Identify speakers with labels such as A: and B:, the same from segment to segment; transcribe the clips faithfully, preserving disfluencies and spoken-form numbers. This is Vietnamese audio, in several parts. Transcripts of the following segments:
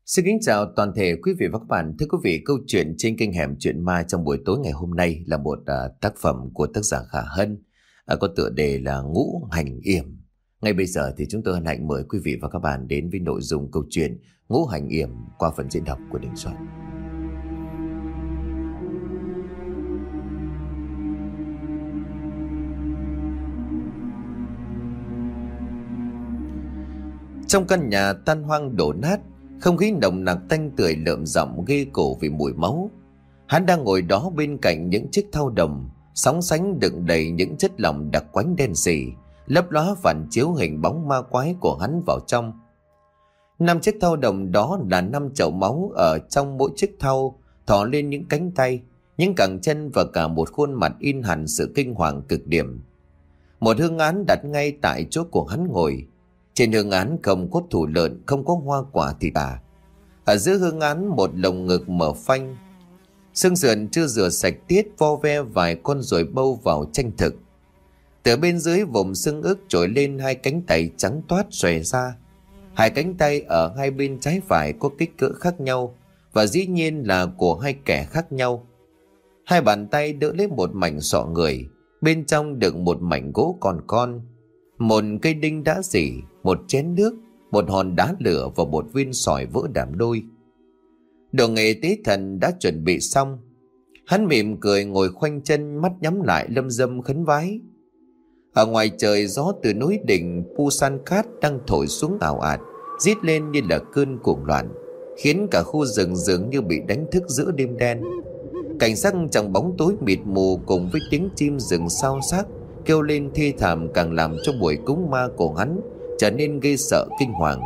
A: Xin kính chào toàn thể quý vị và các bạn. Thưa quý vị, câu chuyện trên kênh Hẻm Chuyện Ma trong buổi tối ngày hôm nay là một uh, tác phẩm của tác giả Khả Hân, uh, có tựa đề là Ngũ Hành Yểm. Ngay bây giờ thì chúng tôi hân hạnh mời quý vị và các bạn đến với nội dung câu chuyện Ngũ Hành Yểm qua phần diễn đọc của Đình Xuân. Trong căn nhà tan hoang đổ nát, không khí nồng nặc tanh tưởi lợm giọng ghê cổ vì mùi máu. Hắn đang ngồi đó bên cạnh những chiếc thau đồng sóng sánh đựng đầy những chất lỏng đặc quánh đen sì, lấp lóa phản chiếu hình bóng ma quái của hắn vào trong. Năm chiếc thau đồng đó là năm chậu máu, ở trong mỗi chiếc thau thò lên những cánh tay, những cẳng chân và cả một khuôn mặt in hẳn sự kinh hoàng cực điểm. Một hương án đặt ngay tại chỗ của hắn ngồi. Trên hương án không có thủ lợn, không có hoa quả thì cả. Ở giữa hương án một lồng ngực mở phanh, xương sườn chưa rửa sạch tiết vo ve vài con ruồi bâu vào tranh thực. Từ bên dưới vùng xương ức trồi lên hai cánh tay trắng toát xòe ra. Hai cánh tay ở hai bên trái phải có kích cỡ khác nhau và dĩ nhiên là của hai kẻ khác nhau. Hai bàn tay đỡ lấy một mảnh sọ người, bên trong đựng một mảnh gỗ còn con, một cây đinh đã rỉ, một chén nước, một hòn đá lửa và một viên sỏi vỡ đàm đôi. Đồ nghề tế thần đã chuẩn bị xong. Hắn mỉm cười ngồi khoanh chân, mắt nhắm lại lâm dâm khấn vái. Ở ngoài trời, gió từ núi đỉnh Pusankat đang thổi xuống ào ạt, rít lên như là cơn cuồng loạn, khiến cả khu rừng dường như bị đánh thức giữa đêm đen. Cảnh sắc trong bóng tối mịt mù cùng với tiếng chim rừng xao xác kêu lên thê thảm càng làm cho buổi cúng ma của hắn trở nên ghê sợ kinh hoàng.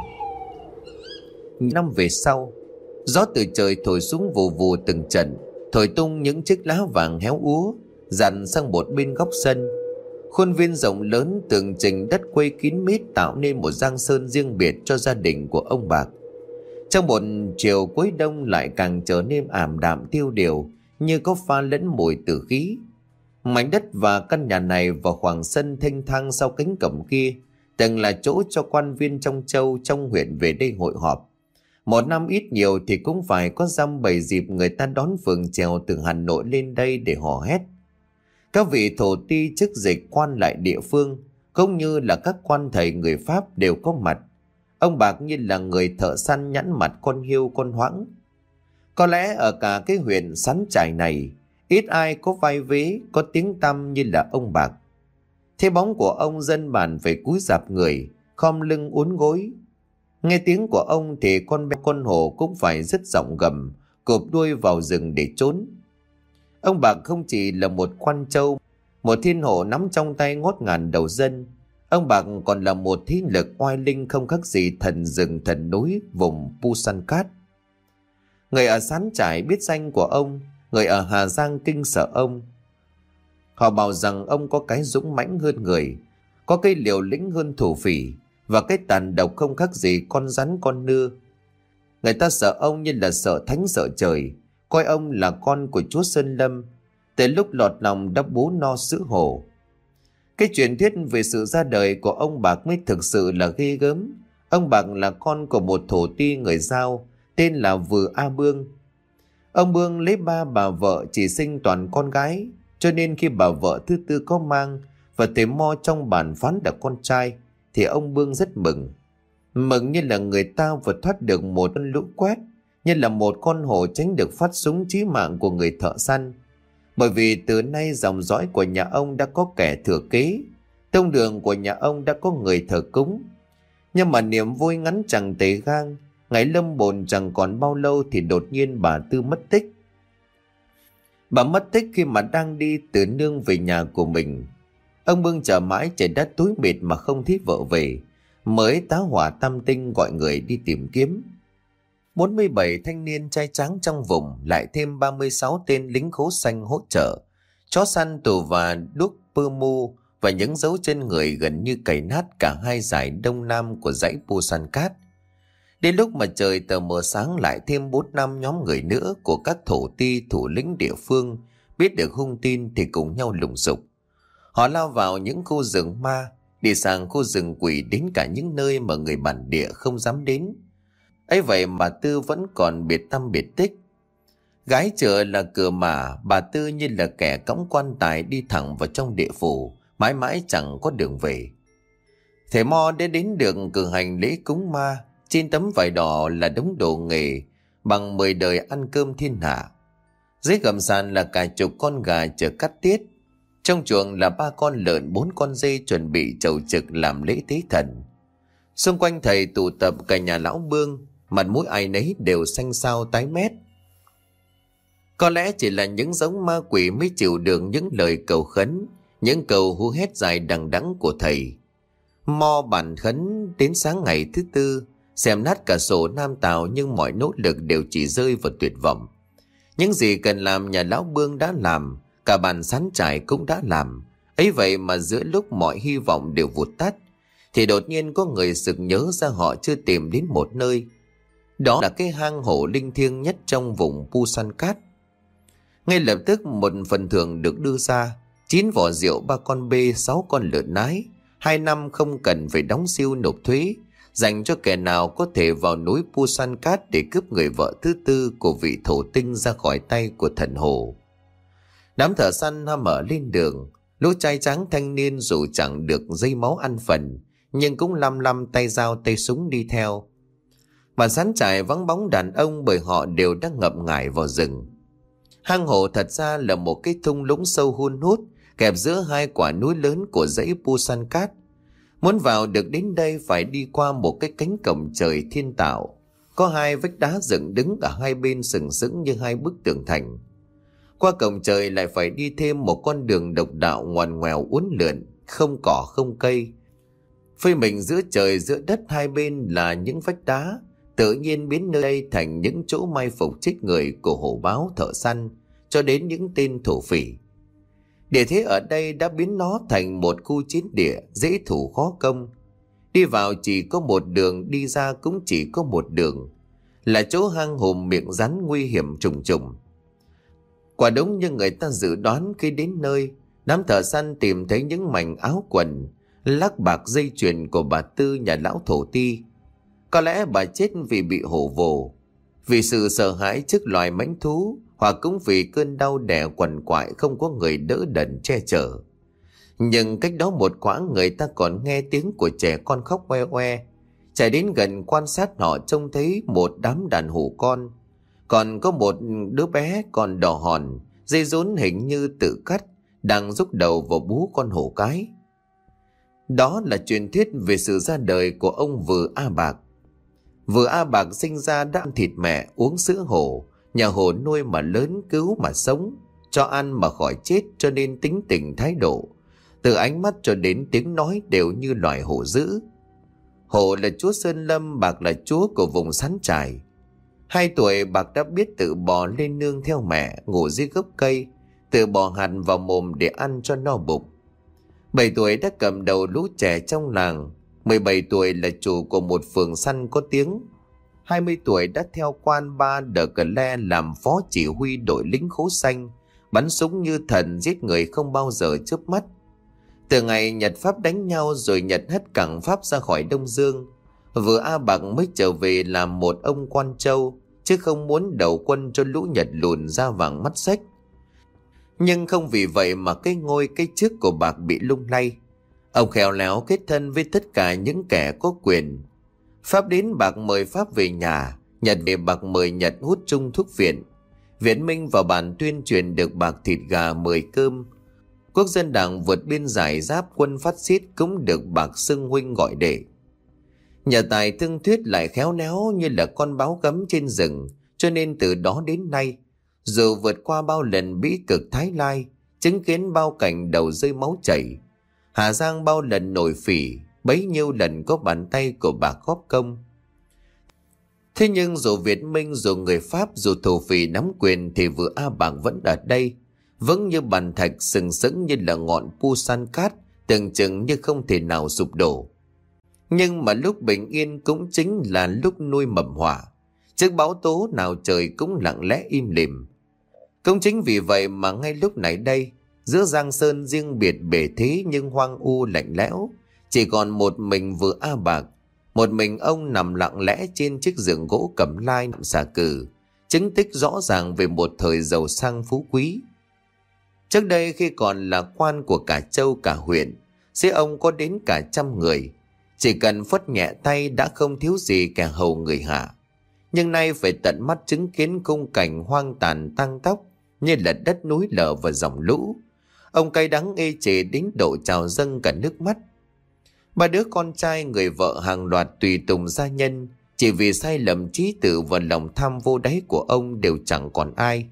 A: Năm về sau, gió từ trời thổi xuống vù vù từng trận, thổi tung những chiếc lá vàng héo úa dàn sang một bên góc sân. Khuôn viên rộng lớn tường trình đất quây kín mít tạo nên một giang sơn riêng biệt cho gia đình của ông Bạc. Trong một chiều cuối đông lại càng trở nên ảm đạm tiêu điều, như có pha lẫn mùi tử khí. Mảnh đất và căn nhà này và khoảng sân thênh thang sau cánh cổng kia từng là chỗ cho quan viên trong châu trong huyện về đây hội họp. Một năm ít nhiều thì cũng phải có dăm bảy dịp người ta đón phường chèo từ Hà Nội lên đây để hò hét. Các vị thổ ti chức dịch quan lại địa phương cũng như là các quan thầy người Pháp đều có mặt. Ông Bạc như là người thợ săn nhẵn mặt con hiêu con hoãng. Có lẽ ở cả cái huyện Sắn Trải này ít ai có vai vế, có tiếng tăm như là ông Bạc. Thế bóng của ông dân bản phải cúi rạp người, khom lưng uốn gối. Nghe tiếng của ông thì con bé con hổ cũng phải dứt giọng gầm, cụp đuôi vào rừng để trốn. Ông Bạc không chỉ là một quan châu, một thiên hộ nắm trong tay ngót ngàn đầu dân. Ông Bạc còn là một thế lực oai linh không khác gì thần rừng thần núi vùng Pusankat. Người ở Sán Trải biết danh của ông, người ở Hà Giang kinh sợ ông. Họ bảo rằng ông có cái dũng mãnh hơn người, có cái liều lĩnh hơn thổ phỉ, và cái tàn độc không khác gì con rắn con nưa. Người ta sợ ông như là sợ thánh sợ trời, coi ông là con của chúa Sơn Lâm, từ lúc lọt lòng đã bú no sữa hổ. Cái truyền thuyết về sự ra đời của ông Bạc mới thực sự là ghê gớm. Ông Bạc là con của một thổ ti người Dao tên là Vừ A Bương. Ông Bương lấy ba bà vợ chỉ sinh toàn con gái, cho nên khi bà vợ thứ tư có mang và thầy mo trong bản phán là con trai thì ông Bương rất mừng. Mừng như là người ta vừa thoát được một cơn lũ quét, như là một con hổ tránh được phát súng chí mạng của người thợ săn. Bởi vì từ nay dòng dõi của nhà ông đã có kẻ thừa kế, tông đường của nhà ông đã có người thờ cúng. Nhưng mà niềm vui ngắn chẳng tề gang, ngày lâm bồn chẳng còn bao lâu thì đột nhiên bà Tư mất tích. Bà mất tích khi mà đang đi từ nương về nhà của mình. Ông Bương chờ mãi trời đất tối mịt mà không thấy vợ về, mới tá hỏa tam tinh gọi người đi tìm kiếm. bốn mươi bảy thanh niên trai tráng trong vùng, lại thêm ba mươi sáu tên lính khố xanh hỗ trợ, chó săn tù và đuốc pơ mu và những dấu chân người gần như cày nát cả hai dải đông nam của dãy Pusankat. Đến lúc mà trời tờ mờ sáng lại thêm bốn năm nhóm người nữa của các thổ ti thủ lĩnh địa phương biết được hung tin thì cùng nhau lùng sục. Họ lao vào những khu rừng ma, đi sang khu rừng quỷ, đến cả những nơi mà người bản địa không dám đến. Ấy vậy mà Tư vẫn còn biệt tăm biệt tích. Gái chợ là cửa mà, bà Tư như là kẻ cõng quan tài đi thẳng vào trong địa phủ, mãi mãi chẳng có đường về. Thầy Mo đã đến được cử hành lễ cúng ma. Trên tấm vải đỏ là đống đồ nghề bằng mười đời ăn cơm thiên hạ. Dưới gầm sàn là cả chục con gà chờ cắt tiết. Trong chuồng là ba con lợn, bốn con dê chuẩn bị chầu trực làm lễ tế thần. Xung quanh thầy tụ tập cả nhà lão Bương, mặt mũi ai nấy đều xanh xao tái mét. Có lẽ chỉ là những giống ma quỷ mới chịu được những lời cầu khấn, những câu hú hét dài đằng đẵng của thầy. Mo bàn khấn đến sáng ngày thứ tư, xem nát cả sổ Nam Tào, nhưng mọi nỗ lực đều chỉ rơi vào tuyệt vọng. Những gì cần làm nhà lão Bương đã làm, cả bàn sán trải cũng đã làm. Ấy vậy mà giữa lúc mọi hy vọng đều vụt tắt, thì đột nhiên có người sực nhớ ra họ chưa tìm đến một nơi. Đó là cái hang hổ linh thiêng nhất trong vùng Pusan Cát. Ngay lập tức một phần thưởng được đưa ra: chín vỏ rượu, ba con bê, sáu con lợn nái, hai năm không cần phải đóng siêu nộp thuế, dành cho kẻ nào có thể vào núi Pusan Cát để cướp người vợ thứ tư của vị thổ tinh ra khỏi tay của thần hồ. Đám thợ săn ham mở lên đường. Lũ trai tráng thanh niên dù chẳng được dây máu ăn phần, nhưng cũng lăm lăm tay dao tay súng đi theo. Bản sán trải vắng bóng đàn ông, bởi họ đều đang ngập ngải vào rừng. Hang hổ thật ra là một cái thung lũng sâu hun hút, kẹp giữa hai quả núi lớn của dãy Pusan Cát. Muốn vào được đến đây phải đi qua một cái cánh cổng trời thiên tạo, có hai vách đá dựng đứng ở hai bên sừng sững như hai bức tường thành. Qua cổng trời lại phải đi thêm một con đường độc đạo ngoằn ngoèo uốn lượn, không cỏ không cây. Phơi mình giữa trời giữa đất, hai bên là những vách đá, tự nhiên biến nơi đây thành những chỗ mai phục chết người của hổ báo thợ săn, cho đến những tên thổ phỉ. Địa thế ở đây đã biến nó thành một khu chiến địa dễ thủ khó công. Đi vào chỉ có một đường, đi ra cũng chỉ có một đường, là chỗ hang hùm miệng rắn nguy hiểm trùng trùng. Quả đúng như người ta dự đoán, khi đến nơi, đám thợ săn tìm thấy những mảnh áo quần, lắc bạc dây chuyền của bà Tư nhà lão thổ ti. Có lẽ bà chết vì bị hổ vồ, vì sự sợ hãi trước loài mãnh thú, hoặc cũng vì cơn đau đẻ quằn quại không có người đỡ đần che chở. Nhưng cách đó một quãng, người ta còn nghe tiếng của trẻ con khóc oe oe. Chạy đến gần quan sát, họ trông thấy một đám đàn hổ con, còn có một đứa bé còn đỏ hòn, dây rốn hình như tự cắt, đang rúc đầu vào bú con hổ cái. Đó là truyền thuyết về sự ra đời của ông Vừ A Bạc. Vừ A Bạc sinh ra đã ăn thịt mẹ, uống sữa hổ, nhà hổ nuôi mà lớn, cứu mà sống, cho ăn mà khỏi chết, cho nên tính tình thái độ, từ ánh mắt cho đến tiếng nói đều như loài hổ dữ. Hổ là chúa Sơn Lâm, Bạc là chúa của vùng sán trải. Hai tuổi, Bạc đã biết tự bò lên nương theo mẹ, ngủ dưới gốc cây, tự bò hạt vào mồm để ăn cho no bụng. Bảy tuổi đã cầm đầu lũ trẻ trong làng. Mười bảy tuổi là chủ của một phường săn có tiếng. Hai mươi tuổi đã theo quan Ba Đờ Cờ Le làm phó chỉ huy đội lính khố xanh, bắn súng như thần, giết người không bao giờ chớp mắt. Từ ngày Nhật Pháp đánh nhau rồi Nhật hất cảng Pháp ra khỏi Đông Dương, Vừ A Bạc mới trở về làm một ông quan châu, chứ không muốn đầu quân cho lũ Nhật lùn da vàng mắt xếch. Nhưng không vì vậy mà cái ngôi cái chức của Bạc bị lung lay. Ông khéo léo kết thân với tất cả những kẻ có quyền. Pháp đến, Bạc mời Pháp về nhà. Nhật về, Bạc mời Nhật hút chung thuốc viện. Viễn Minh vào bản tuyên truyền được Bạc thịt gà mười cơm. Quốc dân đảng vượt biên giải giáp quân phát xít cũng được Bạc xưng huynh gọi đệ. Nhà tài thương thuyết lại khéo léo như là con báo gấm trên rừng, cho nên từ đó đến nay, dù vượt qua bao lần bĩ cực Thái Lai, chứng kiến bao cảnh đầu rơi máu chảy, Hà Giang bao lần nổi phỉ, bấy nhiêu lần có bàn tay của Bạc góp công. Thế nhưng dù Việt Minh, dù người Pháp, dù thổ phỉ nắm quyền, thì Vừ A Bạc vẫn ở đây, vững như bàn thạch, sừng sững như là ngọn Pusan Cát, tưởng chừng như không thể nào sụp đổ. Nhưng mà lúc bình yên cũng chính là lúc nuôi mầm họa. Trước bão tố nào trời cũng lặng lẽ im lìm. Cũng chính vì vậy mà ngay lúc này đây, giữa Giang Sơn riêng biệt bể thế nhưng hoang u lạnh lẽo, chỉ còn một mình Vừ A Bạc, Một mình ông nằm lặng lẽ trên chiếc giường gỗ cẩm lai xà cừ, chứng tích rõ ràng về một thời giàu sang phú quý. Trước đây khi còn là quan của cả châu cả huyện, dưới ông có đến cả trăm người, chỉ cần phất nhẹ tay đã không thiếu gì kẻ hầu người hạ. Nhưng nay phải tận mắt chứng kiến khung cảnh hoang tàn tang tóc như là đất núi lở và dòng lũ, ông cay đắng ê chề đến độ trào dâng cả nước mắt. Ba đứa con trai, người vợ hàng loạt tùy tùng gia nhân, chỉ vì sai lầm trí tử và lòng tham vô đáy của ông đều chẳng còn ai.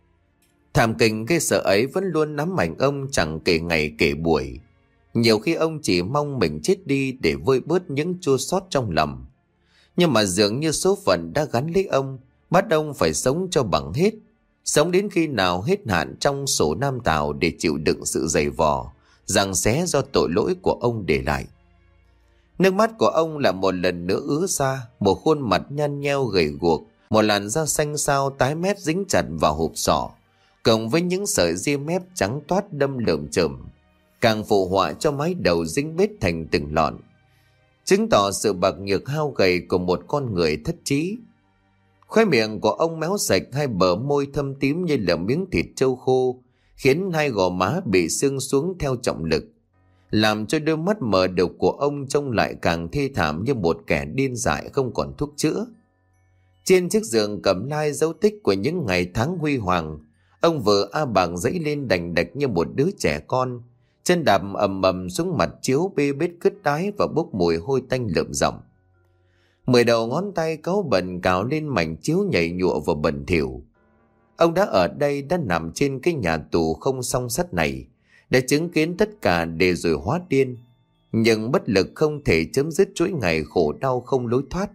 A: Thảm kình gây sợ ấy vẫn luôn nắm ảnh ông chẳng kể ngày kể buổi. Nhiều khi ông chỉ mong mình chết đi để vơi bớt những chua xót trong lòng. Nhưng mà dường như số phận đã gắn lấy ông, bắt ông phải sống cho bằng hết. Sống đến khi nào hết hạn trong sổ Nam Tào để chịu đựng sự dày vò, giằng xé do tội lỗi của ông để lại. Nước mắt của ông là một lần nữa ứa ra, một khuôn mặt nhăn nheo gầy guộc, một làn da xanh xao tái mét dính chặt vào hộp sọ, cộng với những sợi ria mép trắng toát đâm lởm chởm, càng phụ họa cho mái đầu dính bết thành từng lọn, chứng tỏ sự bạc nhược hao gầy của một con người thất trí. Khóe miệng của ông méo sạch, hai bờ môi thâm tím như là miếng thịt trâu khô, khiến hai gò má bị sưng xuống theo trọng lực, làm cho đôi mắt mờ đục của ông trông lại càng thê thảm như một kẻ điên dại không còn thuốc chữa. Trên chiếc giường cẩm lai dấu tích của những ngày tháng huy hoàng, ông vợ A Bàng dãy lên đành đạch như một đứa trẻ con, chân đạp ầm ầm xuống mặt chiếu bê bết cứt đái và bốc mùi hôi tanh lợm giọng. Mười đầu ngón tay cáu bẩn cào lên mảnh chiếu nhảy nhụa và bẩn thỉu. Ông đã ở đây, đã nằm trên cái nhà tù không song sắt này, đã chứng kiến tất cả để rồi hóa điên, nhưng bất lực không thể chấm dứt chuỗi ngày khổ đau không lối thoát.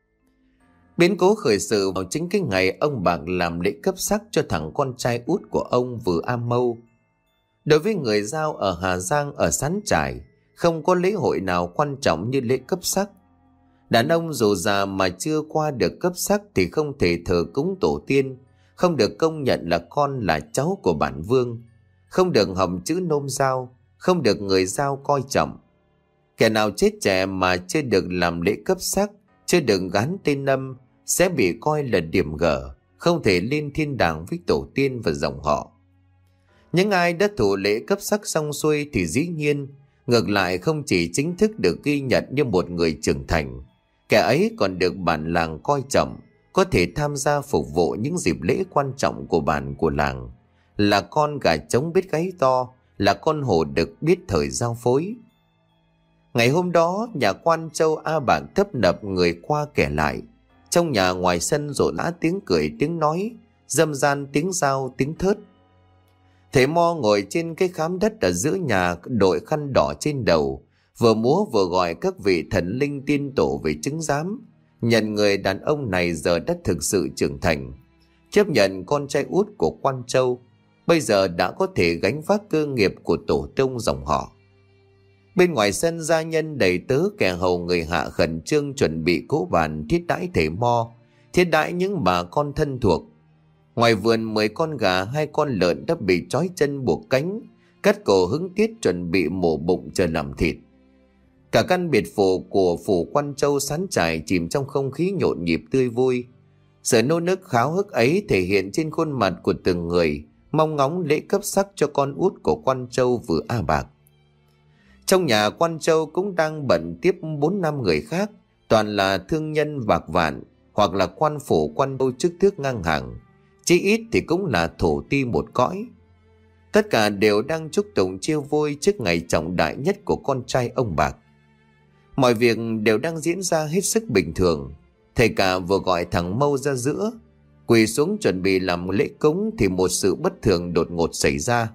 A: Biến cố khởi sự vào chính cái ngày ông Bạc làm lễ cấp sắc cho thằng con trai út của ông Vừa A Mâu. Đối với người Dao ở Hà Giang, ở Sán Trải, không có lễ hội nào quan trọng như lễ cấp sắc. Đàn ông dù già mà chưa qua được cấp sắc thì không thể thờ cúng tổ tiên, không được công nhận là con là cháu của bản vương, không được hòm chữ nôm Dao, không được người Dao coi trọng. Kẻ nào chết trẻ mà chưa được làm lễ cấp sắc, chưa được gán tên âm, sẽ bị coi là điểm gở, không thể lên thiên đàng với tổ tiên và dòng họ. Những ai đã thủ lễ cấp sắc xong xuôi thì dĩ nhiên, ngược lại không chỉ chính thức được ghi nhận như một người trưởng thành, kẻ ấy còn được bản làng coi trọng, có thể tham gia phục vụ những dịp lễ quan trọng của bản của làng, là con gà trống biết gáy to, là con hổ đực biết thời giao phối. Ngày hôm đó, nhà quan Châu A Bạc tấp nập người qua kẻ lại. Trong nhà ngoài sân rộn rã tiếng cười, tiếng nói, râm ran tiếng dao, tiếng thớt. Thầy Mo ngồi trên cái khám đất ở giữa nhà, đội khăn đỏ trên đầu, vừa múa vừa gọi các vị thần linh tiên tổ về chứng giám, nhận người đàn ông này giờ đã thực sự trưởng thành, chấp nhận con trai út của quan Châu, bây giờ đã có thể gánh vác cơ nghiệp của tổ tông dòng họ. Bên ngoài sân, gia nhân đầy tớ kẻ hầu người hạ khẩn trương chuẩn bị cỗ bàn thiết đãi thầy Mo, thiết đãi những bà con thân thuộc. Ngoài vườn, mười con gà, hai con lợn đã bị trói chân buộc cánh, cắt cổ hứng tiết chuẩn bị mổ bụng chờ làm thịt. Cả căn biệt phủ của phủ quan Châu Sán Trải chìm trong không khí nhộn nhịp tươi vui. Sự nô nức kháo hức ấy thể hiện trên khuôn mặt của từng người mong ngóng lễ cấp sắc cho con út của quan Châu Vừa A Bạc. Trong nhà quan Châu cũng đang bận tiếp bốn năm người khác, toàn là thương nhân bạc vạn hoặc là quan phủ quan Châu chức tước ngang hàng, chí ít thì cũng là thổ ti một cõi. Tất cả đều đang chúc tụng chiêu vui trước ngày trọng đại nhất của con trai ông Bạc. Mọi việc đều đang diễn ra hết sức bình thường. Thầy cả vừa gọi thằng Mâu ra giữa, quỳ xuống chuẩn bị làm lễ cúng thì một sự bất thường đột ngột xảy ra.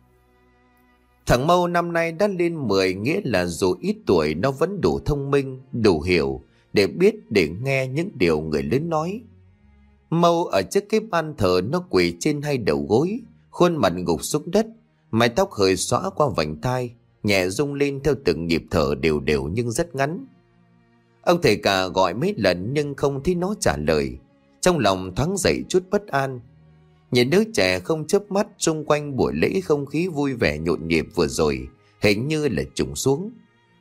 A: Thằng Mâu năm nay đã lên mười, nghĩa là dù ít tuổi nó vẫn đủ thông minh, đủ hiểu để biết để nghe những điều người lớn nói. Mâu ở trước cái ban thờ nó quỳ trên hai đầu gối, khuôn mặt gục xuống đất, mái tóc hơi xõa qua vành tai, nhẹ rung lên theo từng nhịp thở đều đều nhưng rất ngắn. Ông thầy cả gọi mấy lần nhưng không thấy nó trả lời, trong lòng thoáng dậy chút bất an. Nhìn đứa trẻ không chớp mắt, xung quanh buổi lễ không khí vui vẻ nhộn nhịp vừa rồi hình như là trùng xuống,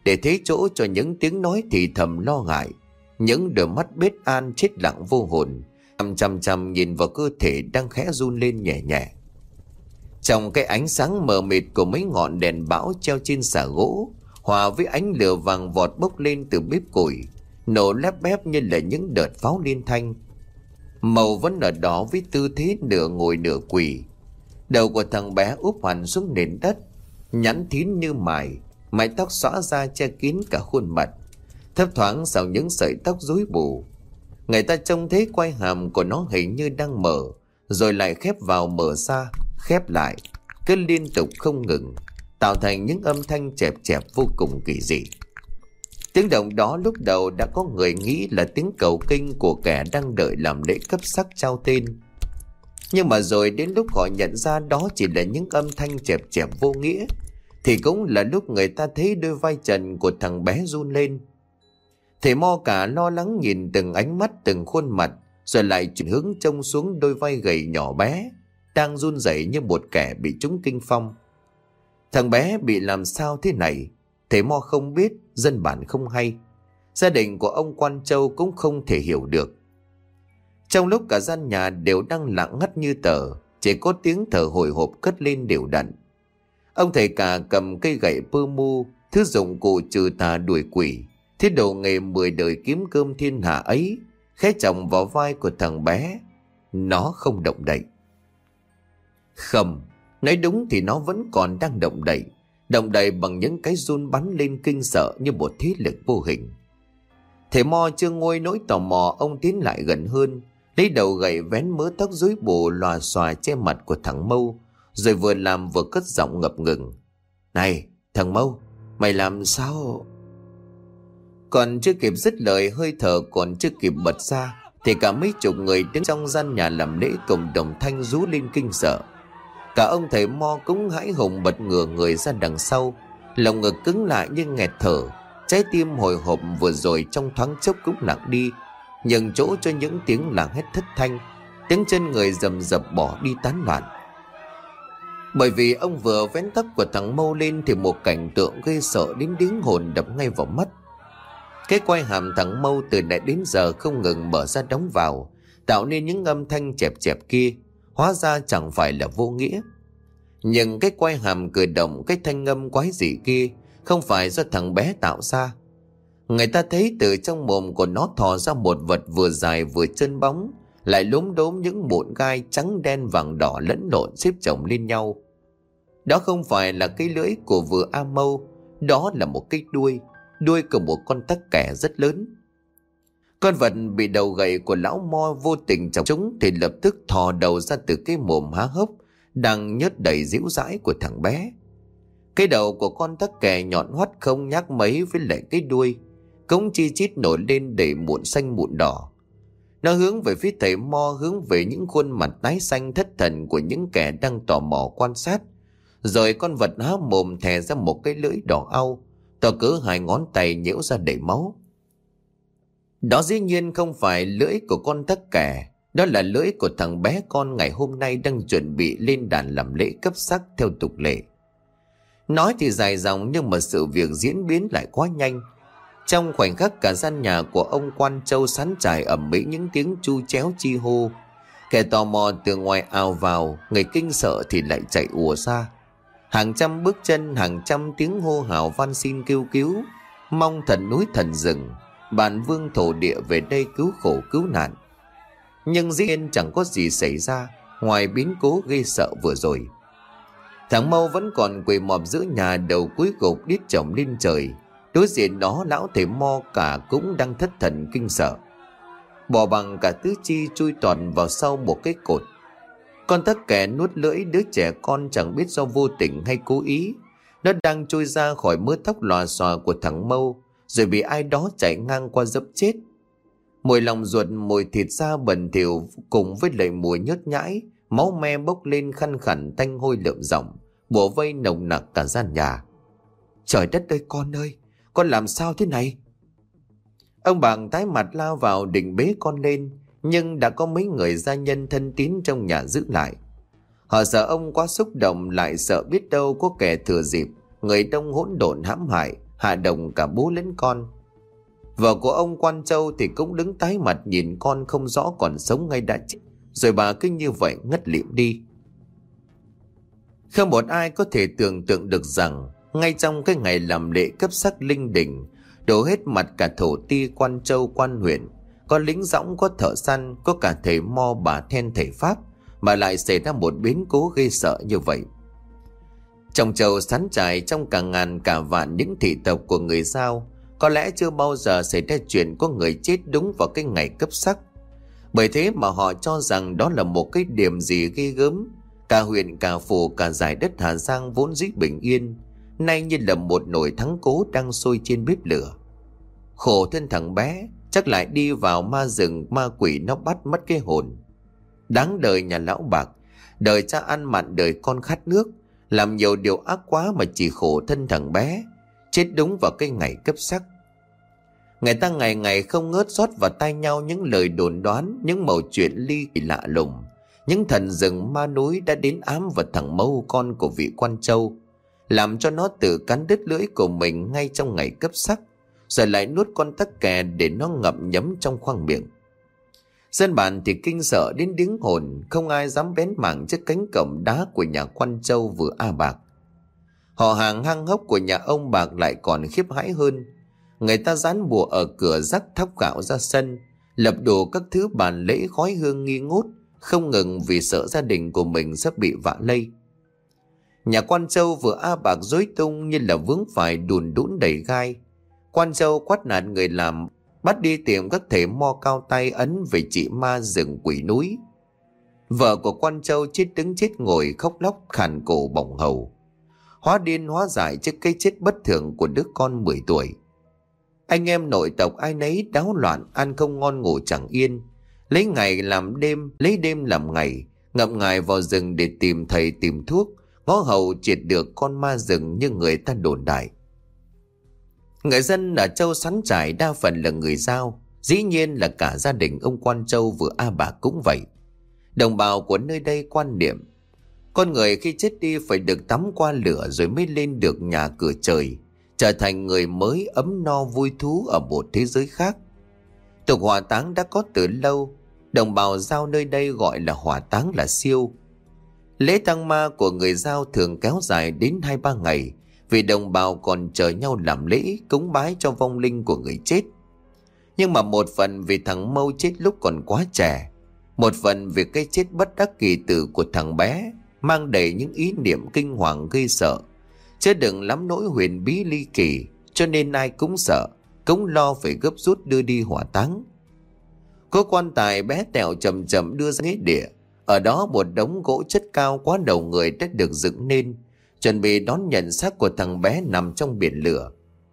A: để thế chỗ cho những tiếng nói thì thầm lo ngại. Những đôi mắt bết an chết lặng vô hồn, chăm chăm chăm nhìn vào cơ thể đang khẽ run lên nhẹ nhẹ. Trong cái ánh sáng mờ mịt của mấy ngọn đèn bão treo trên xà gỗ, hòa với ánh lửa vàng vọt bốc lên từ bếp củi, nổ lép bép như là những đợt pháo liên thanh. Màu vẫn ở đó với tư thế nửa ngồi nửa quỳ. Đầu của thằng bé úp hẳn xuống nền đất, nhẵn thín như mài, mái tóc xõa ra che kín cả khuôn mặt, thấp thoáng sau những sợi tóc rối bù. Người ta trông thấy quai hàm của nó hình như đang mở, rồi lại khép vào mở ra, khép lại, cứ liên tục không ngừng, tạo thành những âm thanh chẹp chẹp vô cùng kỳ dị. Tiếng động đó lúc đầu đã có người nghĩ là tiếng cầu kinh của kẻ đang đợi làm lễ cấp sắc trao tên. Nhưng mà rồi đến lúc họ nhận ra đó chỉ là những âm thanh chẹp chẹp vô nghĩa, thì cũng là lúc người ta thấy đôi vai trần của thằng bé run lên. Thầy Mo cả lo lắng nhìn từng ánh mắt, từng khuôn mặt, rồi lại chuyển hướng trông xuống đôi vai gầy nhỏ bé đang run rẩy như một kẻ bị trúng kinh phong. Thằng bé bị làm sao thế này? Thầy Mo không biết, dân bản không hay, gia đình của ông Quan Châu cũng không thể hiểu được. Trong lúc cả gian nhà đều đang lặng ngắt như tờ, chỉ có tiếng thở hồi hộp cất lên đều đặn. Ông thầy cả cầm cây gậy pơ mu, thứ dụng cụ trừ tà đuổi quỷ, thiết đồ nghề mười đời kiếm cơm thiên hạ ấy, khẽ chồng vào vai của thằng bé. Nó không động đậy. Không, nói đúng thì nó vẫn còn đang động đậy, động đậy bằng những cái run bắn lên kinh sợ như một thế lực vô hình. Thầy Mo chưa nguôi nỗi tò mò, ông tiến lại gần hơn, lấy đầu gậy vén mớ tóc rối bù lòa xòa che mặt của thằng Mâu, rồi vừa làm vừa cất giọng ngập ngừng. Này, thằng Mâu, mày làm sao? Còn chưa kịp dứt lời, hơi thở còn chưa kịp bật ra, thì cả mấy chục người đứng trong gian nhà làm lễ cùng đồng thanh rú lên kinh sợ. Cả ông thầy Mo cũng hãi hùng bật ngửa người ra đằng sau, lòng ngực cứng lại như nghẹt thở, trái tim hồi hộp vừa rồi trong thoáng chốc cũng lặng đi, nhường chỗ cho những tiếng làng hét thất thanh, tiếng chân người rầm rập bỏ đi tán loạn. Bởi vì ông vừa vén tóc của thằng Mâu lên thì một cảnh tượng gây sợ đến điếng hồn đập ngay vào mắt. Cái quai hàm thằng Mâu từ nãy đến giờ không ngừng mở ra đóng vào, tạo nên những âm thanh chẹp chẹp kia, hóa ra chẳng phải là vô nghĩa. Nhưng cái quai hàm cử động, cái thanh âm quái dị kia không phải do thằng bé tạo ra. Người ta thấy từ trong mồm của nó thò ra một vật vừa dài vừa chân bóng, lại lốm đốm những mụn gai trắng đen vàng đỏ lẫn lộn xếp chồng lên nhau. Đó không phải là cái lưỡi của vừa A Mâu, đó là một cái đuôi, đuôi của một con tắc kè rất lớn. Con vật bị đầu gậy của lão Mo vô tình chọc trúng thì lập tức thò đầu ra từ cái mồm há hốc đang nhớt đầy dĩu dãi của thằng bé. Cái đầu của con tắc kè nhọn hoắt không nhắc mấy với lại cái đuôi, cũng chi chít nổi lên đầy mụn xanh mụn đỏ. Nó hướng về phía thầy Mo, hướng về những khuôn mặt tái xanh thất thần của những kẻ đang tò mò quan sát. Rồi con vật há mồm thè ra một cái lưỡi đỏ au, to cỡ hai ngón tay nhễu ra đầy máu. Đó dĩ nhiên không phải lưỡi của con tắc kè, đó là lưỡi của thằng bé con ngày hôm nay đang chuẩn bị lên đàn làm lễ cấp sắc theo tục lệ. Nói thì dài dòng nhưng mà sự việc diễn biến lại quá nhanh. Trong khoảnh khắc cả gian nhà của ông Quan Châu sán trải ầm ĩ những tiếng chu chéo chi hô. Kẻ tò mò từ ngoài ào vào, người kinh sợ thì lại chạy ùa ra. Hàng trăm bước chân, hàng trăm tiếng hô hào van xin kêu cứu, mong thần núi thần rừng, bản vương thổ địa về đây cứu khổ cứu nạn. Nhưng dĩ nhiên chẳng có gì xảy ra ngoài biến cố gây sợ vừa rồi. Thằng Mâu vẫn còn quỳ mọp giữa nhà, đầu cúi gục đít chồng lên trời. Đối diện đó lão thầy Mo cả cũng đang thất thần kinh sợ, bỏ bằng cả tứ chi chui toàn vào sau một cái cột. Con tắc kè nuốt lưỡi đứa trẻ con chẳng biết do vô tình hay cố ý, nó đang trôi ra khỏi mớ tóc lòa xòa của thằng Mâu, rồi bị ai đó chạy ngang qua dẫm chết. Mùi lòng ruột, mùi thịt da bẩn thỉu cùng với lại mùi nhớt nhãi, máu me bốc lên khăn khẳn tanh hôi lượm giọng, bủa vây nồng nặc cả gian nhà. Trời đất ơi con ơi, con làm sao thế này? Ông Bàng tái mặt lao vào định bế con lên, nhưng đã có mấy người gia nhân thân tín trong nhà giữ lại. Họ sợ ông quá xúc động, lại sợ biết đâu có kẻ thừa dịp, người đông hỗn độn hãm hại, hạ đồng cả bố lẫn con. Vợ của ông Quan Châu thì cũng đứng tái mặt nhìn con không rõ còn sống hay đã chết, rồi bà cứ như vậy ngất lịm đi. Không một ai có thể tưởng tượng được rằng ngay trong cái ngày làm lễ cấp sắc linh đình, đổ hết mặt cả thổ ti Quan Châu quan huyện, có lính dõng, có thợ săn, có cả thầy mo bà then thầy pháp, mà lại xảy ra một biến cố gây sợ như vậy. Trong chầu sắn trải, trong cả ngàn cả vạn những thị tộc của người Dao, có lẽ chưa bao giờ xảy ra chuyện có người chết đúng vào cái ngày cấp sắc. Bởi thế mà họ cho rằng đó là một cái điểm gì ghê gớm. Cả huyện, cả phủ, cả dải đất Hà Giang vốn dĩ bình yên, nay như là một nồi thắng cố đang sôi trên bếp lửa. Khổ thân thằng bé, chắc lại đi vào ma rừng ma quỷ nó bắt mất cái hồn. Đáng đời nhà lão Bạc, đời cha ăn mặn đời con khát nước, làm nhiều điều ác quá mà chỉ khổ thân thằng bé, chết đúng vào cái ngày cấp sắc. Người ta ngày ngày không ngớt rót vào tai nhau những lời đồn đoán, những mẩu chuyện ly kỳ lạ lùng. Những thần rừng ma núi đã đến ám vào thằng Mâu, con của vị Quan Châu, làm cho nó tự cắn đứt lưỡi của mình ngay trong ngày cấp sắc, rồi lại nuốt con tắc kè để nó ngậm nhấm trong khoang miệng. Dân bản thì kinh sợ đến điếng hồn, không ai dám bén mảng trước cánh cổng đá của nhà Quan Châu vừa A Bạc. Họ hàng hang hốc của nhà ông Bạc lại còn khiếp hãi hơn. Người ta dán bùa ở cửa, rắc thóc gạo ra sân, lập đủ các thứ bàn lễ khói hương nghi ngút, không ngừng vì sợ gia đình của mình sắp bị vạ lây. Nhà Quan Châu vừa A Bạc rối tung như là vướng phải đùn đũn đầy gai. Quan Châu quát nạt người làm, bắt đi tìm các thầy mo cao tay ấn về trị ma rừng quỷ núi. Vợ của Quan Châu chết đứng chết ngồi khóc lóc khàn cổ bỏng hầu, hóa điên hóa dại trước cái chết bất thường của đứa con mười tuổi. Anh em nội tộc ai nấy đáo loạn, ăn không ngon ngủ chẳng yên, lấy ngày làm đêm, lấy đêm làm ngày, ngậm ngài vào rừng để tìm thầy tìm thuốc, ngó hầu triệt được con ma rừng như người ta đồn đại. Người dân ở Châu Sắn Trải đa phần là người Dao, dĩ nhiên là cả gia đình ông Quan Châu vừa A Bạc cũng vậy. Đồng bào của nơi đây quan niệm con người khi chết đi phải được tắm qua lửa rồi mới lên được nhà cửa trời, trở thành người mới ấm no vui thú ở một thế giới khác. Tục hỏa táng đã có từ lâu, đồng bào Dao nơi đây gọi là hỏa táng là siêu. Lễ tang ma của người Dao thường kéo dài đến hai ba ngày, vì đồng bào còn chờ nhau làm lễ cúng bái cho vong linh của người chết. Nhưng mà một phần vì thằng Mâu chết lúc còn quá trẻ, một phần vì cái chết bất đắc kỳ tử của thằng bé mang đầy những ý niệm kinh hoàng gây sợ, chứ đừng lắm nỗi huyền bí ly kỳ, cho nên ai cũng sợ, cũng lo phải gấp rút đưa đi hỏa táng. Có quan tài bé tẹo chậm chậm đưa ra nghĩa địa, ở đó một đống gỗ chất cao quá đầu người đã được dựng nên, chuẩn bị đón nhận xác của thằng bé nằm trong biển lửa.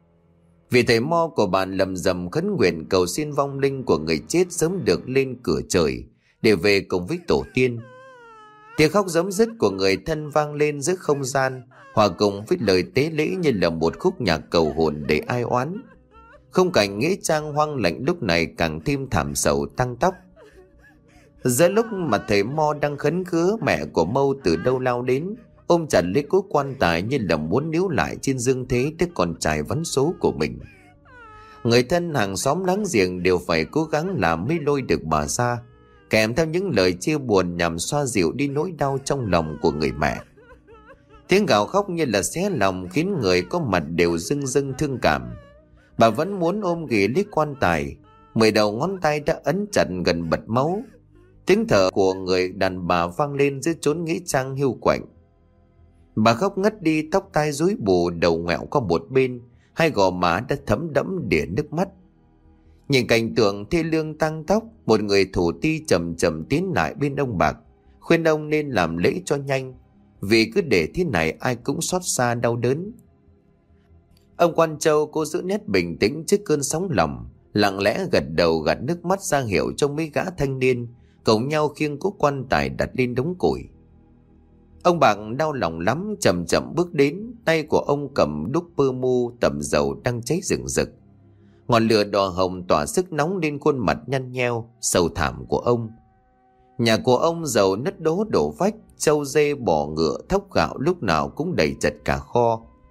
A: Vị thầy mo của bạn lầm rầm khấn nguyện cầu xin vong linh của người chết sớm được lên cửa trời để về cùng với tổ tiên. Tiếng khóc giấm dứt của người thân vang lên giữa không gian, hòa cùng với lời tế lễ như là một khúc nhạc cầu hồn để ai oán. Khung cảnh nghĩa trang hoang lạnh lúc này càng thêm thảm sầu tăng tóc. Giữa lúc mà thầy mo đang khấn khứa, mẹ của Mâu từ đâu lao đến, ôm chặt lấy cố quan tài như là muốn níu lại trên dương thế đứa con trai vắn số của mình. Người thân hàng xóm láng giềng đều phải cố gắng làm mới lôi được bà ra, kèm theo những lời chia buồn nhằm xoa dịu đi nỗi đau trong lòng của người mẹ. Tiếng gào khóc như là xé lòng khiến người có mặt đều rưng rưng thương cảm. Bà vẫn muốn ôm ghì lấy quan tài, mười đầu ngón tay đã ấn chặt gần bật máu. Tiếng thở của người đàn bà vang lên giữa chốn nghĩa trang hiu quạnh. Bà khóc ngất đi, tóc tai rối bù, đầu ngoẹo qua một bên, hai gò má đã thấm đẫm đìa nước mắt. Nhìn cảnh tượng thê lương tang tóc, một người thủ ti chậm chậm tiến lại bên ông Bạc, khuyên ông nên làm lễ cho nhanh, vì cứ để thế này ai cũng xót xa đau đớn. Ông Quan Châu cố giữ nét bình tĩnh trước cơn sóng lòng, lặng lẽ gật đầu gạt nước mắt ra hiệu cho mấy gã thanh niên cùng nhau khiêng cố quan tài đặt lên đống củi. Ông Bạc đau lòng lắm, chậm chậm bước đến, tay của ông cầm đúc pơ mu tẩm dầu đang cháy rừng rực. Ngọn lửa đỏ hồng tỏa sức nóng lên khuôn mặt nhăn nheo sầu thảm của ông. Nhà của ông giàu nứt đố đổ vách, trâu dê bò ngựa thóc gạo lúc nào cũng đầy chật cả kho.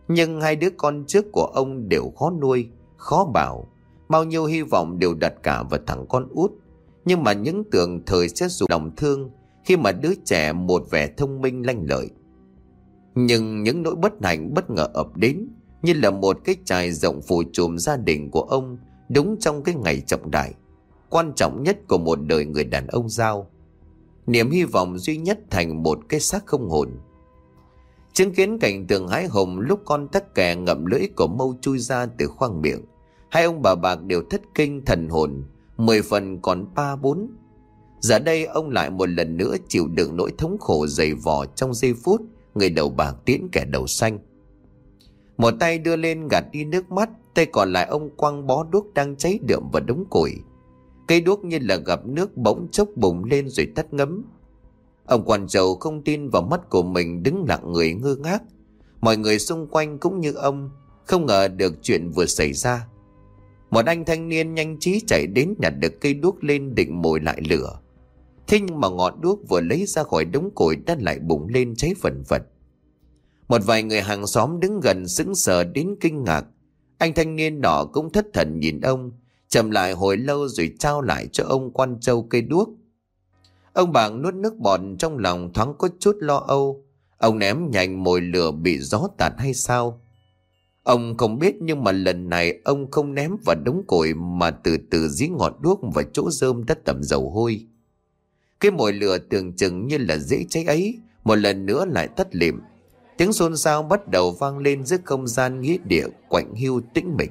A: Nhưng hai đứa con trước của ông đều khó nuôi, khó bảo. Bao nhiêu hy vọng đều đặt cả vào thằng con út. Nhưng mà những tưởng thời sẽ dùng lòng thương khi mà đứa trẻ một vẻ thông minh lanh lợi. Nhưng những nỗi bất hạnh bất ngờ ập đến như là một cái chài rộng phủ trùm gia đình của ông đúng trong cái ngày trọng đại, quan trọng nhất của một đời người đàn ông Dao. Niềm hy vọng duy nhất thành một cái xác không hồn. Chứng kiến cảnh tượng hãi hùng lúc con tắc kè ngậm lưỡi của Mâu chui ra từ khoang miệng, hai ông bà Bạc đều thất kinh thần hồn, mười phần còn ba bốn. Giờ đây ông lại một lần nữa chịu đựng nỗi thống khổ dày vò trong giây phút người đầu bạc tiễn kẻ đầu xanh. Một tay đưa lên gạt đi nước mắt, tay còn lại ông quăng bó đuốc đang cháy đượm vào đống củi. Cây đuốc như là gặp nước bỗng chốc bùng lên rồi tắt ngấm. Ông quan trầu không tin vào mắt của mình, đứng lặng người ngơ ngác. Mọi người xung quanh cũng như ông không ngờ được chuyện vừa xảy ra. Một anh thanh niên nhanh trí chạy đến nhặt được cây đuốc lên định mồi lại lửa. Thế nhưng mà ngọn đuốc vừa lấy ra khỏi đống củi đã lại bùng lên cháy phần phật. Một vài người hàng xóm đứng gần sững sờ đến kinh ngạc. Anh thanh niên nọ cũng thất thần nhìn ông, chậm lại hồi lâu rồi trao lại cho ông quan trâu cây đuốc. Ông Bạc nuốt nước bọt, trong lòng thoáng có chút lo âu. Ông ném nhanh mồi lửa bị gió tạt hay sao? Ông không biết, nhưng mà lần này ông không ném vào đống củi mà từ từ dí ngọn đuốc vào chỗ rơm đất tẩm dầu hôi. Cái mồi lửa tưởng chừng như là dễ cháy ấy một lần nữa lại tắt lịm. Tiếng xôn xao bắt đầu vang lên giữa không gian nghĩa địa quạnh hiu tĩnh mịch.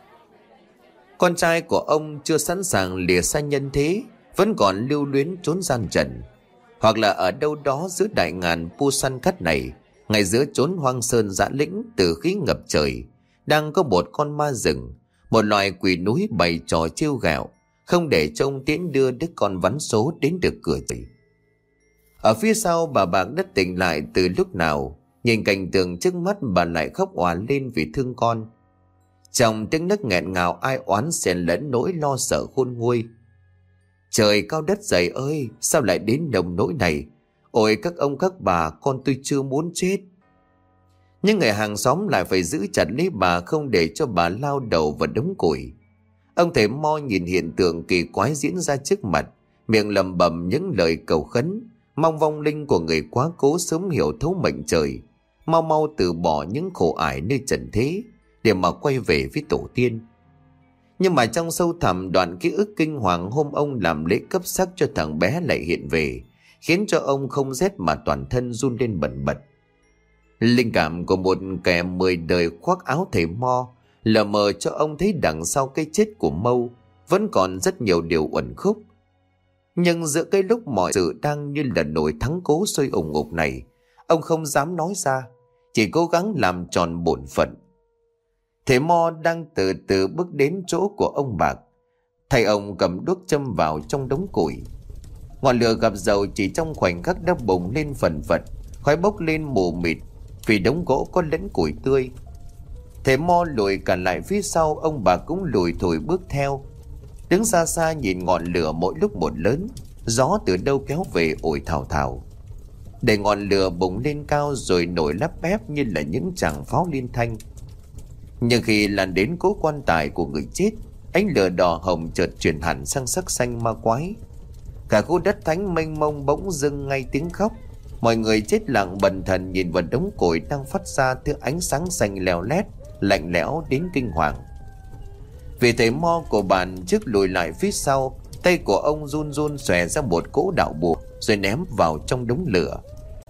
A: Con trai của ông chưa sẵn sàng lìa xa nhân thế, vẫn còn lưu luyến trốn gian trần, hoặc là ở đâu đó giữa đại ngàn pu săn cắt này, ngay giữa chốn hoang sơn dã lĩnh từ khí ngập trời, đang có một con ma rừng, một loài quỷ núi bày trò trêu ghẹo, không để cho ông tiễn đưa đứa con vắn số đến được cửa trời. Ở phía sau, bà Bạc đã tỉnh lại từ lúc nào, nhìn cảnh tượng trước mắt bà lại khóc òa lên vì thương con. Trong tiếng nấc nghẹn ngào ai oán xen lẫn nỗi lo sợ khôn nguôi. Trời cao đất dày ơi, sao lại đến nông nỗi này? Ôi các ông các bà, con tôi chưa muốn chết. Nhưng người hàng xóm lại phải giữ chặt lấy bà, không để cho bà lao đầu vào đống củi. Ông thầy Mo nhìn hiện tượng kỳ quái diễn ra trước mặt, miệng lẩm bẩm những lời cầu khấn, mong vong linh của người quá cố sớm hiểu thấu mệnh trời, mau mau từ bỏ những khổ ải nơi trần thế để mà quay về với tổ tiên. Nhưng mà trong sâu thẳm, đoạn ký ức kinh hoàng hôm ông làm lễ cấp sắc cho thằng bé lại hiện về, khiến cho ông không rét mà toàn thân run lên bần bật. Linh cảm của một kẻ mười đời khoác áo thầy Mo lờ mờ cho ông thấy đằng sau cái chết của Mâu vẫn còn rất nhiều điều uẩn khúc. Nhưng giữa cái lúc mọi sự đang như là nồi thắng cố sôi ủng ngục này, ông không dám nói ra, chỉ cố gắng làm tròn bổn phận. Thầy Mo đang từ từ bước đến chỗ của ông Bạc. Thầy ông cầm đuốc châm vào trong đống củi. Ngọn lửa gặp dầu chỉ trong khoảnh khắc đã bùng lên phần phật, khói bốc lên mù mịt vì đống gỗ có lẫn củi tươi. Thầy Mo lùi cả lại phía sau, ông Bạc cũng lùi thổi bước theo. Đứng xa xa nhìn ngọn lửa mỗi lúc một lớn, gió từ đâu kéo về ổi thào thào. Để ngọn lửa bùng lên cao rồi nổi lắp bép như là những tràng pháo liên thanh. Nhưng khi lan đến cố quan tài của người chết, ánh lửa đỏ hồng chợt chuyển hẳn sang sắc xanh ma quái. Cả khu đất thánh mênh mông bỗng dưng ngay tiếng khóc. Mọi người chết lặng bần thần nhìn vào đống củi đang phát ra thứ ánh sáng xanh leo lét, lạnh lẽo đến kinh hoàng. Vì thầy Mo của bàn trước lùi lại phía sau, tay của ông run run xòe ra một cỗ đạo bùa rồi ném vào trong đống lửa.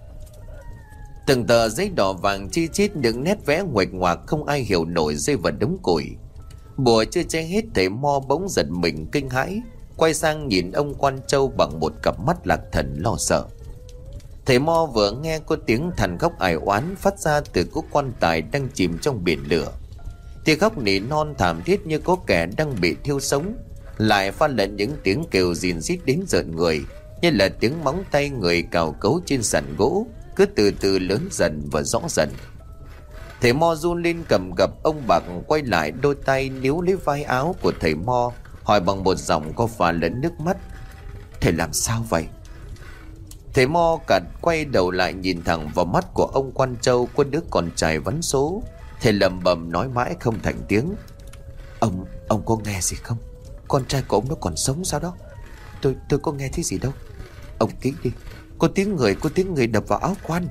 A: Từng tờ giấy đỏ vàng chi chít những nét vẽ nguệch ngoạc không ai hiểu nổi rơi vào đống củi. Bùa chưa che hết, thầy Mo bỗng giật mình kinh hãi, quay sang nhìn ông quan trâu bằng một cặp mắt lạc thần lo sợ. Thầy Mo vừa nghe có tiếng than khóc ải oán phát ra từ cố quan tài đang chìm trong biển lửa. Tiếng khóc nỉ non thảm thiết như có kẻ đang bị thiêu sống, lại pha lẫn những tiếng kêu rìn rít đến rợn người, như là tiếng móng tay người cào cấu trên sàn gỗ, cứ từ từ lớn dần và rõ dần. Thầy Mo run lên cầm gập. Ông Bạc quay lại, đôi tay níu lấy vai áo của thầy Mo, hỏi bằng một giọng có pha lẫn nước mắt: "Thầy làm sao vậy?" Thầy Mo cặt quay đầu lại nhìn thẳng vào mắt của ông quan trâu, có đứa con trai vắn số. Thầy lầm bầm nói mãi không thành tiếng. Ông, ông có nghe gì không? Con trai của ông nó còn sống sao đó? Tôi, tôi có nghe thấy gì đâu. Ông kỹ đi. Có tiếng người, có tiếng người đập vào áo quan.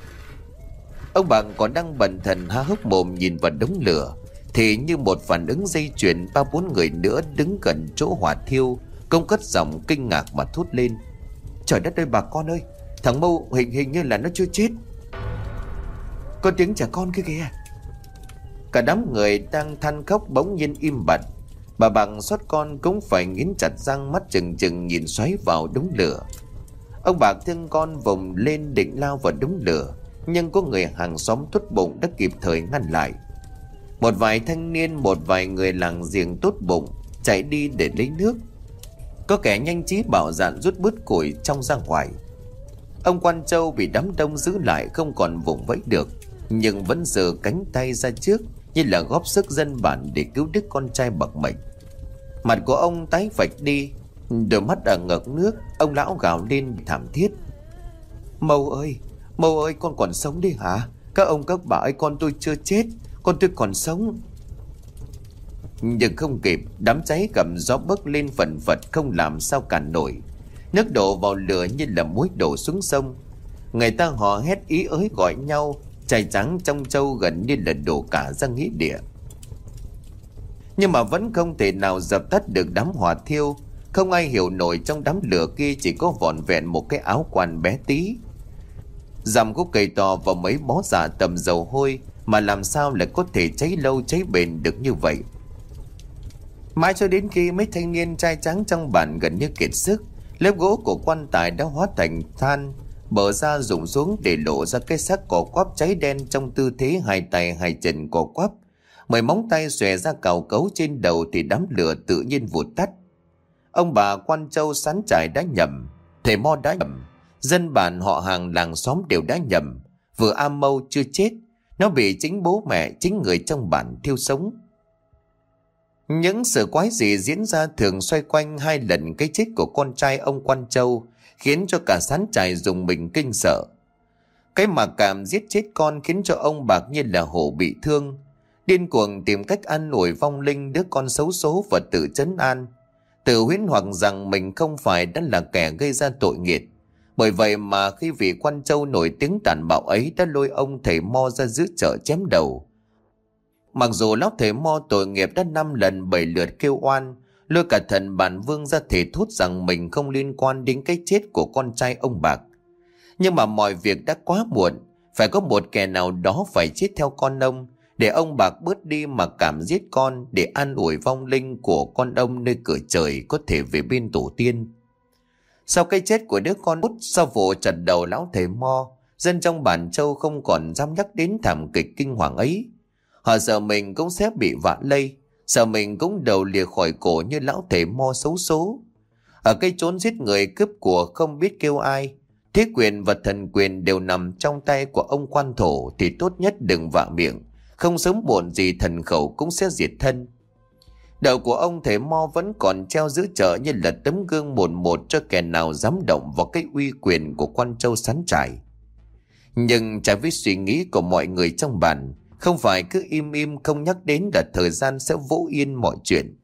A: Ông bạn còn đang bần thần há hốc mồm nhìn vào đống lửa, thì như một phản ứng dây chuyền, ba bốn người nữa đứng gần chỗ hỏa thiêu cũng cất giọng kinh ngạc mà thốt lên. Trời đất ơi bà con ơi, thằng Mâu hình hình như là nó chưa chết. Có tiếng trẻ con kia kìa. Cả đám người đang than khóc bỗng nhiên im bặt. Bà bằng xót con cũng phải nghiến chặt răng, mắt trừng trừng nhìn xoáy vào đống lửa. Ông bạc thương con vùng lên định lao vào đống lửa, nhưng có người hàng xóm tốt bụng đã kịp thời ngăn lại. Một vài thanh niên, một vài người làng giềng tốt bụng chạy đi để lấy nước. Có kẻ nhanh trí bảo dạn rút bớt củi trong ra ngoài. Ông Quan Châu bị đám đông giữ lại không còn vùng vẫy được, nhưng vẫn giơ cánh tay ra trước như là góp sức dân bản để cứu đứa con trai bậc mệnh. Mặt của ông tái phạch đi, đôi mắt ở ngực nước. Ông lão gào lên thảm thiết. Mâu ơi, Mâu ơi, con còn sống đi hả? Các ông các bà ơi, con tôi chưa chết, con tôi còn sống. Nhưng không kịp, đám cháy cầm gió bấc lên phần phật không làm sao cản nổi. Nước đổ vào lửa như là muối đổ xuống sông. Người ta hò hét ý ới gọi nhau, chai trắng trong châu gần như là đổ cả ra nghĩa địa. Nhưng mà vẫn không thể nào dập tắt được đám hỏa thiêu. Không ai hiểu nổi trong đám lửa kia chỉ có vỏn vẹn một cái áo quan bé tí, dằm gốc cây to và mấy bó dạ tầm dầu hôi, mà làm sao lại có thể cháy lâu cháy bền được như vậy. Mãi cho đến khi mấy thanh niên trai trắng trong bản gần như kiệt sức, lớp gỗ của quan tài đã hóa thành than, bờ ra rụng xuống để lộ ra cái xác cỏ quắp cháy đen trong tư thế hai tay hai chân cỏ quắp. Mười móng tay xòe ra cào cấu trên đầu thì đám lửa tự nhiên vụt tắt. Ông bà Quan Châu sán trải đã nhầm, thầy Mo đã nhầm, dân bản họ hàng làng xóm đều đã nhầm. Vừa A Mâu chưa chết, nó bị chính bố mẹ, chính người trong bản thiêu sống. Những sự quái dị diễn ra thường xoay quanh hai lần cái chết của con trai ông Quan Châu, khiến cho cả sán trải dùng mình kinh sợ. Cái mặc cảm giết chết con khiến cho ông Bạc như là hổ bị thương, điên cuồng tìm cách an ủi vong linh đứa con xấu số và tự trấn an, tự huyễn hoặc rằng mình không phải đã là kẻ gây ra tội nghiệt. Bởi vậy mà khi vị Quan Châu nổi tiếng tàn bạo ấy đã lôi ông thầy Mo ra giữ chợ chém đầu. Mặc dù lão thầy Mo tội nghiệp đã năm lần bảy lượt kêu oan, lôi cả thần bản vương ra thể thốt rằng mình không liên quan đến cái chết của con trai ông Bạc. Nhưng mà mọi việc đã quá muộn, phải có một kẻ nào đó phải chết theo con ông, để ông Bạc bớt đi mặc cảm giết con, để an ủi vong linh của con ông nơi cửa trời có thể về bên tổ tiên. Sau cái chết của đứa con út, sau vụ chặt đầu lão thầy Mo, dân trong bản Châu không còn dám nhắc đến thảm kịch kinh hoàng ấy. Họ sợ mình cũng sẽ bị vạ lây, sợ mình cũng đầu lìa khỏi cổ như lão thầy Mo xấu số. Ở cái chốn giết người cướp của không biết kêu ai, thế quyền và thần quyền đều nằm trong tay của ông quan thổ, thì tốt nhất đừng vạ miệng, không sớm muộn gì thần khẩu cũng sẽ diệt thân. Đầu của ông thầy Mo vẫn còn treo giữ chợ như là tấm gương một một cho kẻ nào dám động vào cái uy quyền của Quan Châu sán trải. Nhưng trái với suy nghĩ của mọi người trong bản, không phải cứ im im không nhắc đến là thời gian sẽ vỗ yên mọi chuyện.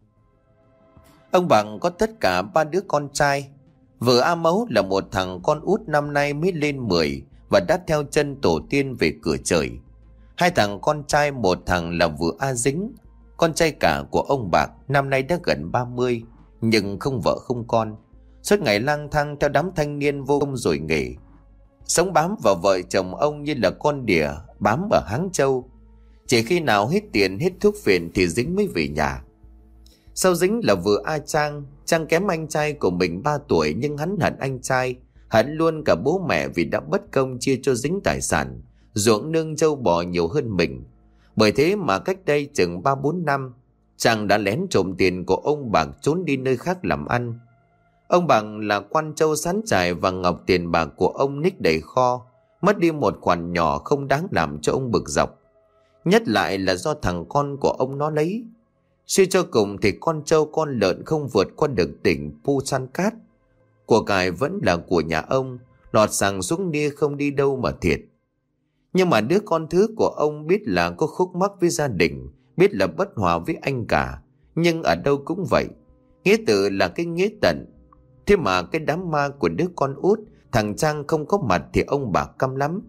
A: Ông Bằng có tất cả ba đứa con trai. Vợ A Mấu là một thằng con út năm nay mới lên mười và đã theo chân tổ tiên về cửa trời. Hai thằng con trai, một thằng là vừa A Dính, con trai cả của ông Bạc, năm nay đã gần ba mươi, nhưng không vợ không con, suốt ngày lang thang theo đám thanh niên vô công rồi nghề, sống bám vào vợ chồng ông như là con đỉa bám ở Háng Châu. Chỉ khi nào hết tiền hết thuốc phiện thì Dính mới về nhà. Sau Dính là vừa A Trang. Trang kém anh trai của mình ba tuổi, nhưng hắn hận anh trai, hận luôn cả bố mẹ vì đã bất công chia cho Dính tài sản, ruộng nương trâu bò nhiều hơn mình. Bởi thế mà cách đây chừng ba bốn năm, Trang đã lén trộm tiền của ông Bạc trốn đi nơi khác làm ăn. Ông Bạc là Quan Châu sán trải và ngọc tiền bạc của ông ních đầy kho, mất đi một khoản nhỏ không đáng làm cho ông bực dọc. Nhất lại là do thằng con của ông nó lấy. Suy cho cùng thì con trâu con lợn không vượt qua được tỉnh Pu San Cát. Của cải vẫn là của nhà ông, lọt sàng xuống nia không đi đâu mà thiệt. Nhưng mà đứa con thứ của ông biết là có khúc mắc với gia đình, biết là bất hòa với anh cả, nhưng ở đâu cũng vậy. Nghĩa tử là cái nghĩa tận. Thế mà cái đám ma của đứa con út, thằng Trang không có mặt thì ông bà căm lắm.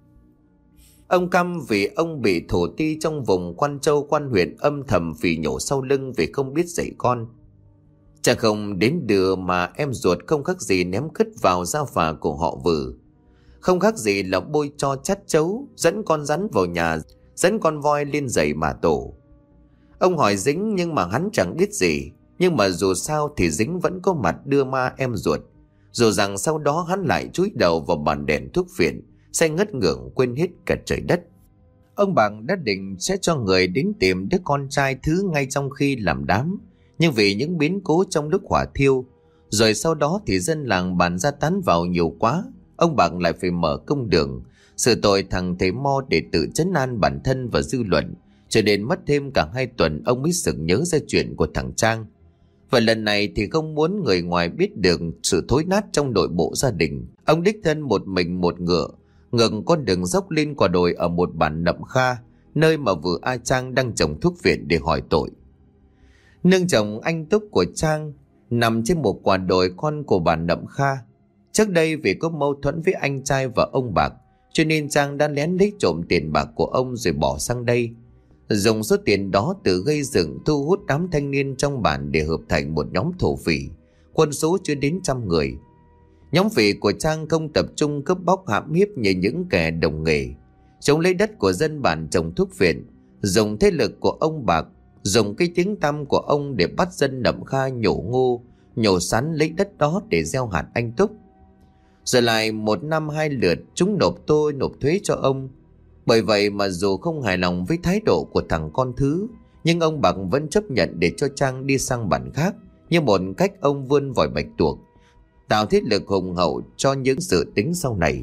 A: Ông căm vì ông bị thổ ti trong vùng Quan Châu Quan huyện âm thầm phỉ nhổ sau lưng vì không biết dạy con. Cha không đến đưa mà em ruột không khác gì ném cứt vào da phà của họ Vừ. Không khác gì là bôi cho chát chấu, dẫn con rắn vào nhà, dẫn con voi lên giày mà tổ. Ông hỏi Dính nhưng mà hắn chẳng biết gì. Nhưng mà dù sao thì Dính vẫn có mặt đưa ma em ruột. Dù rằng sau đó hắn lại chúi đầu vào bàn đèn thuốc phiện, say ngất ngưởng quên hết cả trời đất. Ông Bằng đã định sẽ cho người đến tìm đứa con trai thứ ngay trong khi làm đám. Nhưng vì những biến cố trong lúc hỏa thiêu, rồi sau đó thì dân làng bàn ra tán vào nhiều quá, ông Bằng lại phải mở công đường xử tội thằng thầy Mo để tự trấn an bản thân và dư luận. Cho đến mất thêm cả hai tuần ông mới sực nhớ ra chuyện của thằng Trang. Và lần này thì không muốn người ngoài biết được sự thối nát trong nội bộ gia đình, ông đích thân một mình một ngựa ngược con đường dốc lên quả đồi ở một bản Nậm Kha, nơi mà vợ A Trang đang trồng thuốc viện để hỏi tội. Nương chồng anh Túc của Trang nằm trên một quả đồi con của bản Nậm Kha. Trước đây vì có mâu thuẫn với anh trai và ông Bạc, cho nên Trang đã lén lấy trộm tiền bạc của ông rồi bỏ sang đây, dùng số tiền đó tự gây dựng thu hút đám thanh niên trong bản để hợp thành một nhóm thổ phỉ, quân số chưa đến trăm người. Nhóm phỉ của Trang không tập trung cướp bóc hãm hiếp như những kẻ đồng nghề, chống lấy đất của dân bản trồng thuốc viện, dùng thế lực của ông Bạc, dùng cái tiếng tăm của ông để bắt dân Nậm Kha nhổ ngô, nhổ sắn lấy đất đó để gieo hạt anh Túc. Rồi lại một năm hai lượt chúng nộp tôi nộp thuế cho ông. Bởi vậy mà dù không hài lòng với thái độ của thằng con thứ, nhưng ông Bạc vẫn chấp nhận để cho Trang đi sang bản khác, như một cách ông vươn vòi bạch tuộc, tạo thế lực hùng hậu cho những sự tính sau này.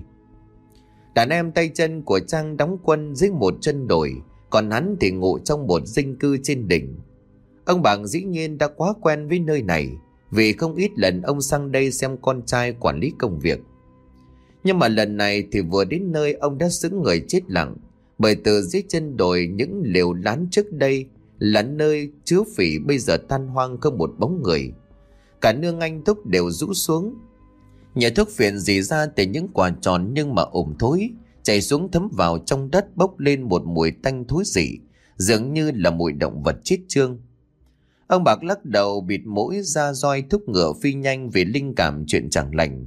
A: Đàn em tay chân của Trang đóng quân dưới một chân đồi, còn hắn thì ngụ trong một dinh cư trên đỉnh. Ông Bạc dĩ nhiên đã quá quen với nơi này, vì không ít lần ông sang đây xem con trai quản lý công việc. Nhưng mà lần này thì vừa đến nơi ông đã sững người chết lặng, bởi từ dưới chân đồi những lều lán trước đây là nơi chứa phỉ bây giờ tan hoang không một bóng người. Cả nương anh Túc đều rũ xuống. Nhà thuốc phiện rỉ ra từ những quả tròn nhưng mà ẩm thối, chảy xuống thấm vào trong đất, bốc lên một mùi tanh thối rỉ, dường như là mùi động vật chết chương. Ông Bạc lắc đầu bịt mũi ra roi thúc ngựa phi nhanh vì linh cảm chuyện chẳng lành.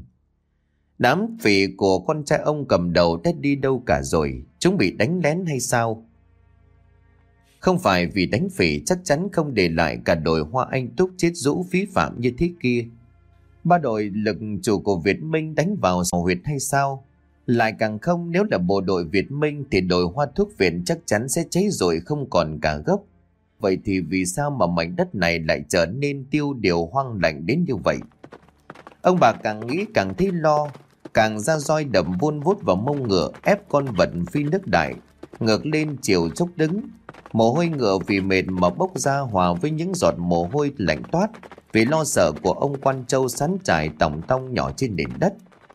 A: Đám phỉ của con trai ông cầm đầu đã đi đâu cả rồi? Chúng bị đánh lén hay sao? Không phải vì đánh phỉ chắc chắn không để lại cả đội Hoa Anh Túc chết rũ phí phạm như thế kia. Ba đội lực chủ của Việt Minh đánh vào sào huyệt hay sao? Lại càng không, nếu là bộ đội Việt Minh thì đội Hoa thuốc viện chắc chắn sẽ cháy rồi không còn cả gốc. Vậy thì vì sao mà mảnh đất này lại trở nên tiêu điều hoang lạnh đến như vậy? Ông bà càng nghĩ càng thấy lo, càng ra roi đầm vun vút vào mông ngựa, ép con vật phi nước đại ngược lên chiều dốc đứng. Mồ hôi ngựa vì mệt mà bốc ra hòa với những giọt mồ hôi lạnh toát vì lo sợ của ông Quan Châu sắn trải tòng tong nhỏ trên nền đất.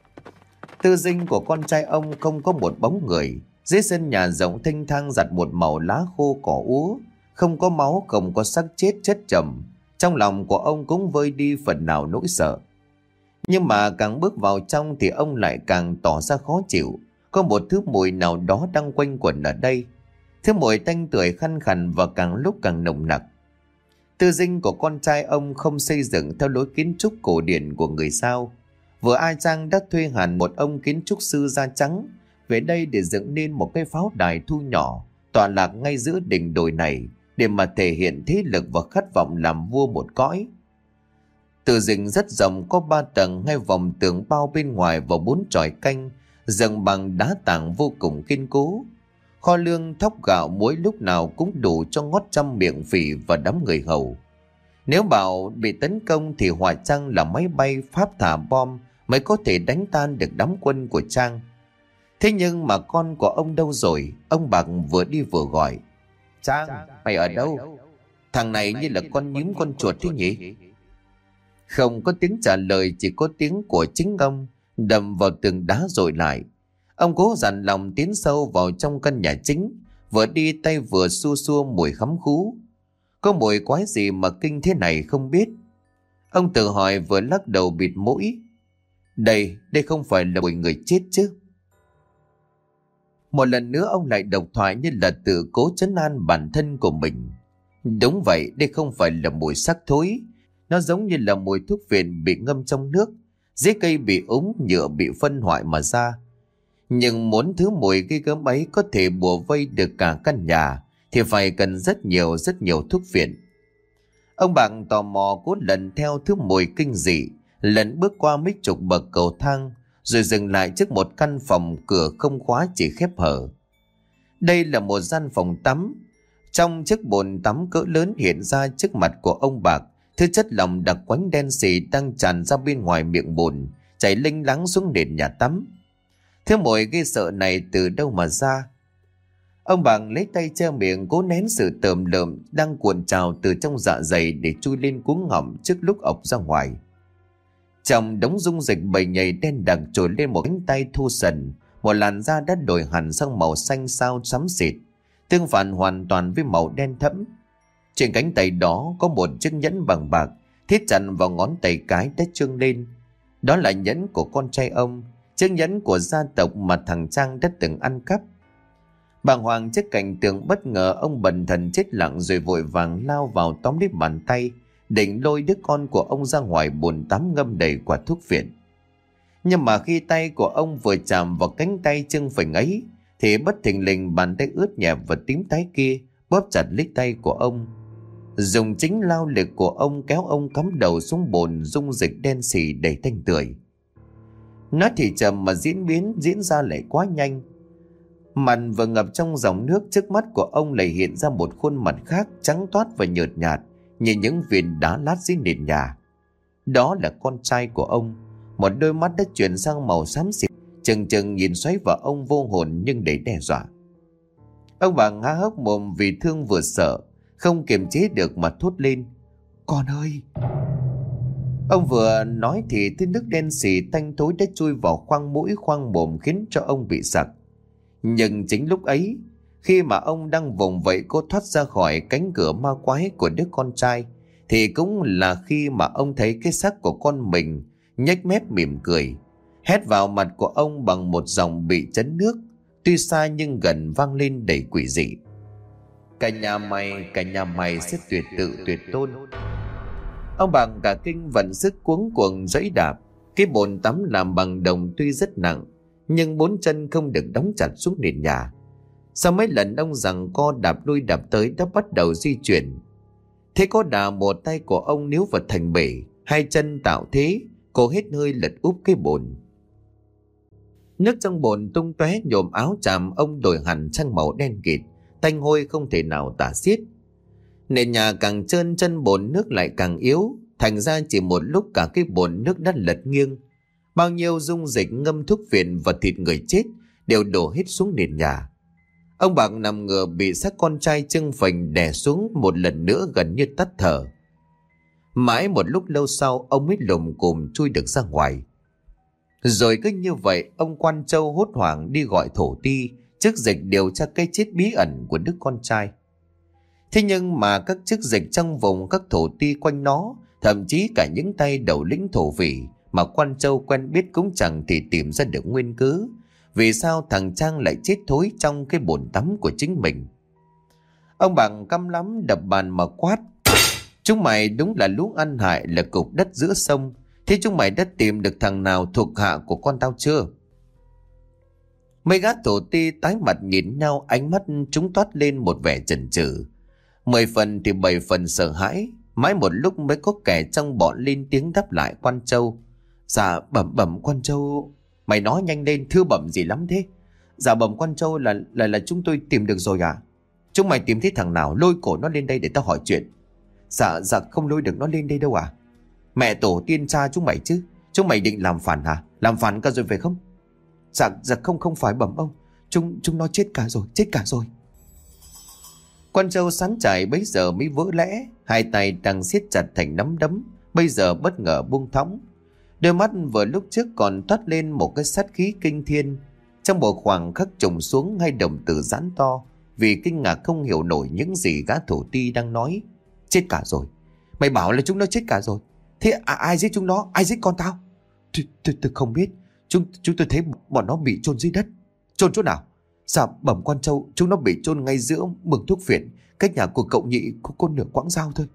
A: Tư dinh của con trai ông không có một bóng người. Dưới sân nhà rộng thênh thang giặt một màu lá khô cỏ úa, không có máu, không có xác chết chất chồng. Trong lòng của ông cũng vơi đi phần nào nỗi sợ. Nhưng mà càng bước vào trong thì ông lại càng tỏ ra khó chịu. Có một thứ mùi nào đó đang quanh quẩn ở đây. Thứ mùi tanh tưởi khăn khằn và càng lúc càng nồng nặc. Tư dinh của con trai ông không xây dựng theo lối kiến trúc cổ điển của người Sao. Vừa A Trang đã thuê hẳn một ông kiến trúc sư da trắng về đây để dựng nên một cái pháo đài thu nhỏ tọa lạc ngay giữa đỉnh đồi này để mà thể hiện thế lực và khát vọng làm vua một cõi. Từ dinh rất rộng, có ba tầng, hai vòng tường bao bên ngoài và bốn chòi canh dựng bằng đá tảng vô cùng kiên cố. Kho lương thóc gạo muối lúc nào cũng đủ cho ngót trăm miệng phỉ và đám người hầu. Nếu bảo bị tấn công thì hỏa chăng là máy bay Pháp thả bom mới có thể đánh tan được đám quân của Trang. Thế nhưng mà con của ông đâu rồi? Ông Bạc vừa đi vừa gọi: Trang, mày ở đâu? Thằng này như là con nhím con chuột thế nhỉ? Không có tiếng trả lời, chỉ có tiếng của chính ông đầm vào tường đá rồi lại. Ông cố dặn lòng tiến sâu vào trong căn nhà chính, vừa đi tay vừa xua xua mùi khắm khú. Có mùi quái gì mà kinh thế này không biết. Ông tự hỏi vừa lắc đầu bịt mũi. Đây, đây không phải là mùi người chết chứ. Một lần nữa ông lại độc thoại như là tự cố trấn an bản thân của mình. Đúng vậy, đây không phải là mùi xác thối. Nó giống như là mùi thuốc phiện bị ngâm trong nước, rễ cây bị úng, nhựa bị phân hoại mà ra. Nhưng muốn thứ mùi gây gớm ấy có thể bủa vây được cả căn nhà thì phải cần rất nhiều rất nhiều thuốc phiện. Ông bạn tò mò cố lần theo thứ mùi kinh dị, lần bước qua mấy chục bậc cầu thang, rồi dừng lại trước một căn phòng cửa không khóa chỉ khép hở. Đây là một gian phòng tắm. Trong chiếc bồn tắm cỡ lớn hiện ra trước mặt của ông Bạc, thứ chất lỏng đặc quánh đen xì đang tràn ra bên ngoài miệng bồn, chảy lênh láng xuống nền nhà tắm. Thứ mùi gây sợ này từ đâu mà ra? Ông Bạc lấy tay che miệng cố nén sự tởm lợm đang cuộn trào từ trong dạ dày để chui lên cuống họng trước lúc ọc ra ngoài. Trong đống dung dịch bầy nhầy đen đặc trồi lên một cánh tay thu sần, một làn da đã đổi hẳn sang màu xanh xao xám xịt, tương phản hoàn toàn với màu đen thẫm. Trên cánh tay đó có một chiếc nhẫn bằng bạc thiết chặt vào ngón tay cái đã trương lên. Đó là nhẫn của con trai ông, chiếc nhẫn của gia tộc mà thằng Trang đã từng ăn cắp. Bàng hoàng trước cảnh tượng bất ngờ, ông bần thần chết lặng rồi vội vàng lao vào tóm lấy bàn tay, định lôi đứa con của ông ra ngoài bồn tắm ngâm đầy quả thuốc phiện. Nhưng mà khi tay của ông vừa chạm vào cánh tay trương phình ấy thì bất thình lình bàn tay ướt nhẹp và tím tái kia bóp chặt lấy tay của ông, dùng chính lao lực của ông kéo ông cắm đầu xuống bồn dung dịch đen xì đầy tanh tưởi. Nó thì chậm mà diễn biến diễn ra lại quá nhanh. Mặt vừa ngập trong dòng nước, trước mắt của ông lại hiện ra một khuôn mặt khác, trắng toát và nhợt nhạt như những viên đá lát dưới nền nhà. Đó là con trai của ông, một đôi mắt đã chuyển sang màu xám xịt, chừng chừng nhìn xoáy vào ông vô hồn nhưng đầy đe dọa. Ông bà há hốc mồm vì thương vừa sợ, không kiềm chế được mà thốt lên: "Con ơi!" Ông vừa nói thì thứ nước đen xì tanh tối đã chui vào khoang mũi khoang mồm khiến cho ông bị sặc. Nhưng chính lúc ấy, khi mà ông đang vùng vẫy cố thoát ra khỏi cánh cửa ma quái của đứa con trai, thì cũng là khi mà ông thấy cái xác của con mình nhếch mép mỉm cười, hét vào mặt của ông bằng một dòng bị chấn nước, tuy xa nhưng gần vang lên đầy quỷ dị: "Cả nhà mày, cả nhà mày sẽ tuyệt tự tuyệt tôn." Ông bằng cả kinh vận sức cuống cuồng giãy đạp. Cái bồn tắm làm bằng đồng tuy rất nặng, nhưng bốn chân không được đóng chặt xuống nền nhà. Sau mấy lần ông giằng co đạp lui đạp tới đã bắt đầu di chuyển. Thế có đà một tay của ông níu vào thành bể, hai chân tạo thế, cố hết hơi lật úp cái bồn. Nước trong bồn tung tóe nhòm áo chàm ông đổi hẳn sang màu đen kịt, tanh hôi không thể nào tả xiết. Nền nhà càng trơn, chân bồn nước lại càng yếu, thành ra chỉ một lúc cả cái bồn nước đã lật nghiêng. Bao nhiêu dung dịch ngâm thuốc phiện và thịt người chết đều đổ hết xuống nền nhà. Ông Bạc nằm ngửa bị xác con trai trưng phình đè xuống một lần nữa, gần như tắt thở. Mãi một lúc lâu sau ông mới lùm cùm chui được ra ngoài. Rồi cứ như vậy ông Quan Châu hốt hoảng đi gọi thổ ti chức dịch điều tra cái chết bí ẩn của đứa con trai. Thế nhưng mà các chức dịch trong vùng, các thổ ti quanh nó, thậm chí cả những tay đầu lĩnh thổ phỉ mà Quan Châu quen biết cũng chẳng thì tìm ra được nguyên cớ vì sao thằng Trang lại chết thối trong cái bồn tắm của chính mình. Ông Bằng căm lắm đập bàn mà quát: "Chúng mày đúng là lũ ăn hại, là cục đất giữa sông. Thế chúng mày đã tìm được thằng nào thuộc hạ của con tao chưa?" Mấy gã thổ ti tái mặt nhìn nhau, ánh mắt chúng toát lên một vẻ chần chừ, mười phần thì bảy phần sợ hãi. Mãi một lúc mới có kẻ trong bọn lên tiếng đáp lại Quan Châu: "Dạ bẩm bẩm Quan Châu." "Mày nói nhanh lên, thưa bẩm gì lắm thế?" "Dạ bẩm Quan Châu, là là là chúng tôi tìm được rồi à?" "Chúng mày tìm thấy thằng nào, lôi cổ nó lên đây để tao hỏi chuyện." "Dạ dạ không lôi được nó lên đây đâu à." "Mẹ tổ tiên cha chúng mày chứ, chúng mày định làm phản hả? Làm phản cả rồi phải không?" "Dạ dạ không không phải bẩm ông, chúng chúng nó chết cả rồi, chết cả rồi." Quan Châu sán chải bấy giờ mới vỡ lẽ, hai tay đang siết chặt thành nắm đấm bây giờ bất ngờ buông thõng. Đôi mắt vừa lúc trước còn toát lên một cái sát khí kinh thiên, Trong một khoảng khắc trùng xuống, hai đồng tử giãn to vì kinh ngạc không hiểu nổi những gì gã thổ ti đang nói. Chết cả rồi. Mày bảo là chúng nó chết cả rồi. Thế à, ai giết chúng nó? Ai giết con tao? Tôi, tôi, tôi không biết. Chúng chúng tôi thấy bọn nó bị chôn dưới đất. Chôn chỗ nào? Dạ bẩm quan châu, chúng nó bị chôn ngay giữa mương thuốc phiện, cách nhà của cậu nhị có con nửa quãng dao thôi.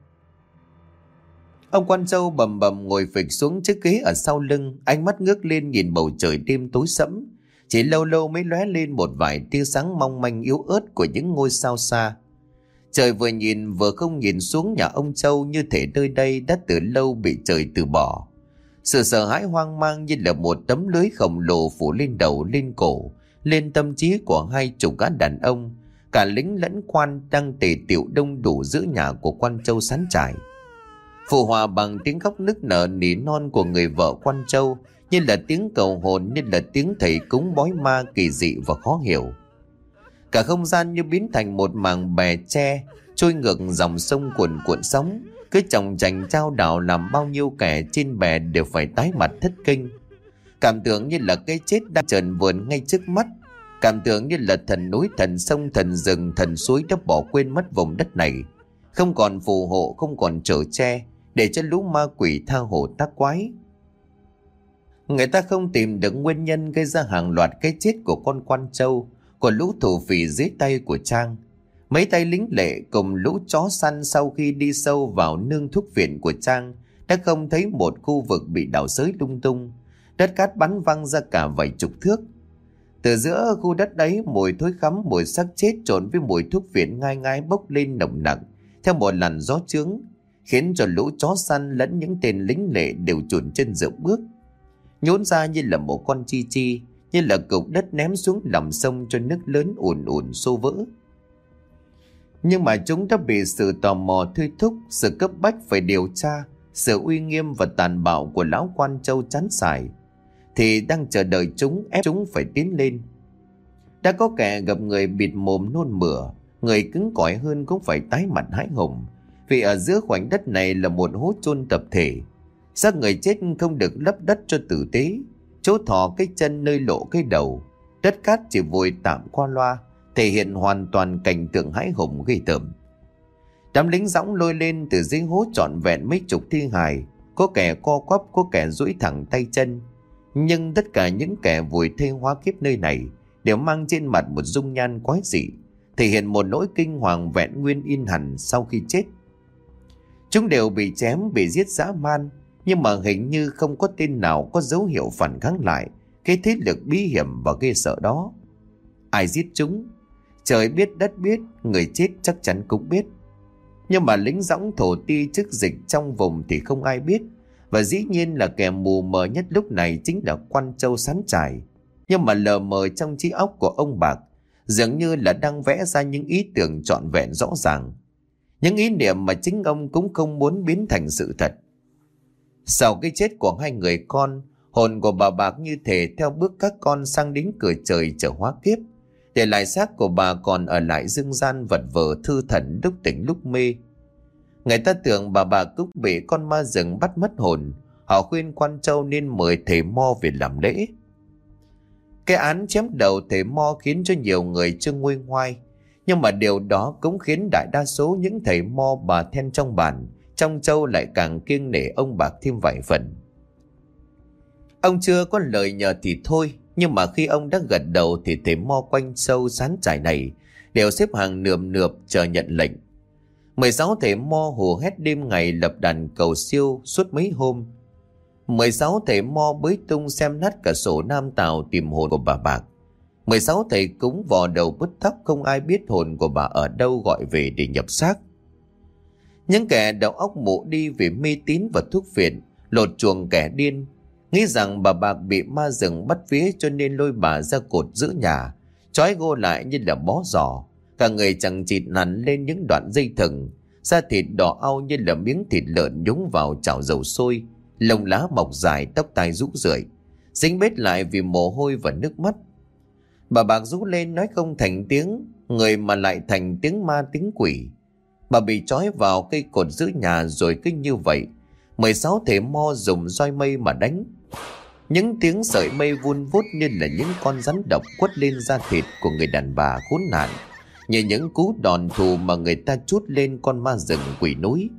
A: Ông quan châu bầm bầm ngồi phịch xuống chiếc ghế ở sau lưng, ánh mắt ngước lên nhìn bầu trời đêm tối sẫm, chỉ lâu lâu mới lóe lên một vài tia sáng mong manh yếu ớt của những ngôi sao xa. Trời vừa nhìn vừa không nhìn xuống nhà ông Châu, như thể nơi đây đã từ lâu bị trời từ bỏ. Sự sợ hãi hoang mang như là một tấm lưới khổng lồ phủ lên đầu, lên cổ, lên tâm trí của hai chục gã đàn ông, cả lính lẫn quan đang tề tiệu đông đủ giữa nhà của quan Châu sán trải. Phụ hòa bằng tiếng khóc nức nở nỉ non của người vợ quan Châu, như là tiếng cầu hồn, như là tiếng thầy cúng bói ma kỳ dị và khó hiểu. Cả không gian như biến thành một mảng bè tre trôi ngược dòng sông cuồn cuộn sóng, cứ chồng chành trao đảo làm bao nhiêu kẻ trên bè đều phải tái mặt thất kinh. Cảm tưởng như là cái chết đang trần vườn ngay trước mắt, cảm tưởng như là thần núi, thần sông, thần rừng, thần suối đã bỏ quên mất vùng đất này, không còn phù hộ, không còn chở che để cho lũ ma quỷ tha hồ tác quái. Người ta không tìm được nguyên nhân gây ra hàng loạt cái chết của con quan Châu, của lũ thổ phỉ dưới tay của Trang. Mấy tay lính lệ cùng lũ chó săn sau khi đi sâu vào nương thuốc viện của Trang đã không thấy một khu vực bị đào xới lung tung, đất cát bắn văng ra cả vài chục thước. Từ giữa khu đất ấy, mùi thối khắm, mùi xác chết trộn với mùi thuốc viện ngai ngái bốc lên nồng nặc theo một làn gió chướng, khiến cho lũ chó săn lẫn những tên lính lệ đều chùn chân dậm bước, nhốn ra như là một con chi chi, như là cục đất ném xuống lòng sông cho nước lớn ùn ùn xô vỡ. Nhưng mà chúng đã bị sự tò mò thôi thúc, sự cấp bách phải điều tra, sự uy nghiêm và tàn bạo của lão quan Châu chán sải, thì đang chờ đợi chúng, ép chúng phải tiến lên. Đã có kẻ gặp người bịt mồm nôn mửa, người cứng cỏi hơn cũng phải tái mặt hãi hùng, vì ở giữa khoảnh đất này là một hố chôn tập thể. Xác người chết không được lấp đất cho tử tế, chỗ thò cái chân nơi lộ cái đầu, đất cát chỉ vùi tạm qua loa, thể hiện hoàn toàn cảnh tượng hãi hùng ghê tởm. Đám lính dõng lôi lên từ dưới hố trọn vẹn mấy chục thi hài, có kẻ co quắp, có kẻ duỗi thẳng tay chân, nhưng tất cả những kẻ vùi thây hóa kiếp nơi này đều mang trên mặt một dung nhan quái dị, thể hiện một nỗi kinh hoàng vẹn nguyên in hẳn sau khi chết. Chúng đều bị chém, bị giết dã man, nhưng mà hình như không có tên nào có dấu hiệu phản kháng lại cái thế lực bí hiểm và ghê sợ đó. Ai giết chúng? Trời biết, đất biết, người chết chắc chắn cũng biết. Nhưng mà lính dõng thổ ti chức dịch trong vùng thì không ai biết, và dĩ nhiên là kẻ mù mờ nhất lúc này chính là quan Châu sán trải. Nhưng mà lờ mờ trong trí óc của ông Bạc dường như là đang vẽ ra những ý tưởng trọn vẹn rõ ràng, những ý niệm mà chính ông cũng không muốn biến thành sự thật. Sau cái chết của hai người con, hồn của bà Bạc như thể theo bước các con sang đến cửa trời chờ hóa kiếp, để lại xác của bà còn ở lại dương gian vật vờ thư thần lúc tỉnh lúc mê. Người ta tưởng bà Bạc cũng bị con ma rừng bắt mất hồn. Họ khuyên quan Châu nên mời thầy Mo về làm lễ. Cái án chém đầu thầy Mo khiến cho nhiều người chưa nguôi ngoai, nhưng mà điều đó cũng khiến đại đa số những thầy Mo bà then trong bản trong Châu lại càng kiêng nể ông Bạc thêm vài phần. Ông chưa có lời nhờ thì thôi, nhưng mà khi ông đã gật đầu thì thầy Mo quanh Châu sán trải này đều xếp hàng nườm nượp chờ nhận lệnh. Mười sáu thầy Mo hù hét đêm ngày lập đàn cầu siêu suốt mấy hôm. Mười sáu thầy Mo bới tung xem nát cả sổ nam tào tìm hồn của bà Bạc. Mười sáu thầy cúng vò đầu bứt tóc, không ai biết hồn của bà ở đâu gọi về để nhập xác. Những kẻ đầu óc mụ đi vì mê tín và thuốc phiện, lột chuồng kẻ điên, nghĩ rằng bà Bạc bị ma rừng bắt vía cho nên lôi bà ra cột giữ nhà, trói gô lại như là bó giò, cả người chằng chịt nằm lên những đoạn dây thừng, da thịt đỏ au như là miếng thịt lợn nhúng vào chảo dầu sôi, lông lá mọc dài, tóc tai rũ rượi, dính bết lại vì mồ hôi và nước mắt. Bà Bạc rú lên nói không thành tiếng người mà lại thành tiếng ma tiếng quỷ. Bà bị trói vào cây cột giữ nhà rồi cứ như vậy mười sáu thầy Mo dùng roi mây mà đánh. Những tiếng sợi mây vun vút như là những con rắn độc quất lên da thịt của người đàn bà khốn nạn, như những cú đòn thù mà người ta trút lên con ma rừng quỷ núi.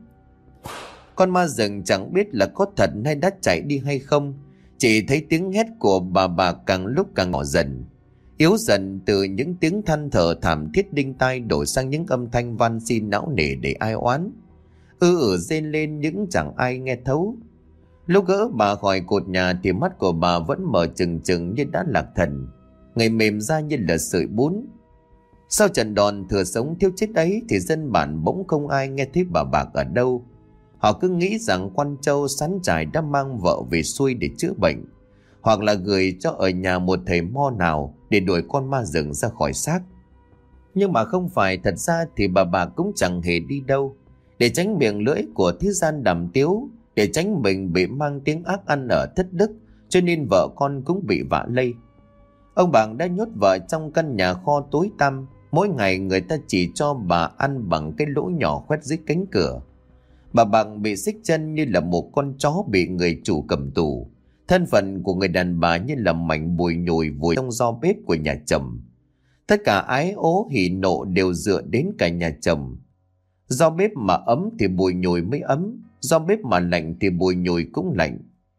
A: Con ma rừng chẳng biết là có thật hay đã chạy đi hay không, chỉ thấy tiếng hét của bà bà càng lúc càng nhỏ dần, yếu dần, từ những tiếng than thở thảm thiết đinh tai đổi sang những âm thanh van xin não nề để ai oán, ư ử rên lên những chẳng ai nghe thấu. Lúc gỡ bà khỏi cột nhà thì mắt của bà vẫn mở trừng trừng như đã lạc thần, người mềm ra như là sợi bún. Sau trận đòn thừa sống thiếu chết ấy thì dân bản bỗng không ai nghe thấy bà bạc ở đâu. Họ cứ nghĩ rằng quan châu sắn trải đã mang vợ về xuôi để chữa bệnh, hoặc là gửi cho ở nhà một thầy mo nào để đuổi con ma rừng ra khỏi xác. Nhưng mà không phải, thật ra thì bà bạc cũng chẳng hề đi đâu. Để tránh miệng lưỡi của thế gian đàm tiếu, để tránh mình bị mang tiếng ác ăn ở thất đức, cho nên vợ con cũng bị vạ lây. Ông Bàng đã nhốt vợ trong căn nhà kho tối tăm. Mỗi ngày người ta chỉ cho bà ăn bằng cái lỗ nhỏ khoét dưới cánh cửa. Bà Bàng bị xích chân như là một con chó bị người chủ cầm tù. Thân phận của người đàn bà như là mảnh bùi nhùi vùi trong gió bếp của nhà chồng. Tất cả ái ố hỉ nộ đều dựa đến cả nhà chồng. Do bếp mà ấm thì bùi nhùi mới ấm, do bếp mà lạnh thì bùi nhùi cũng lạnh.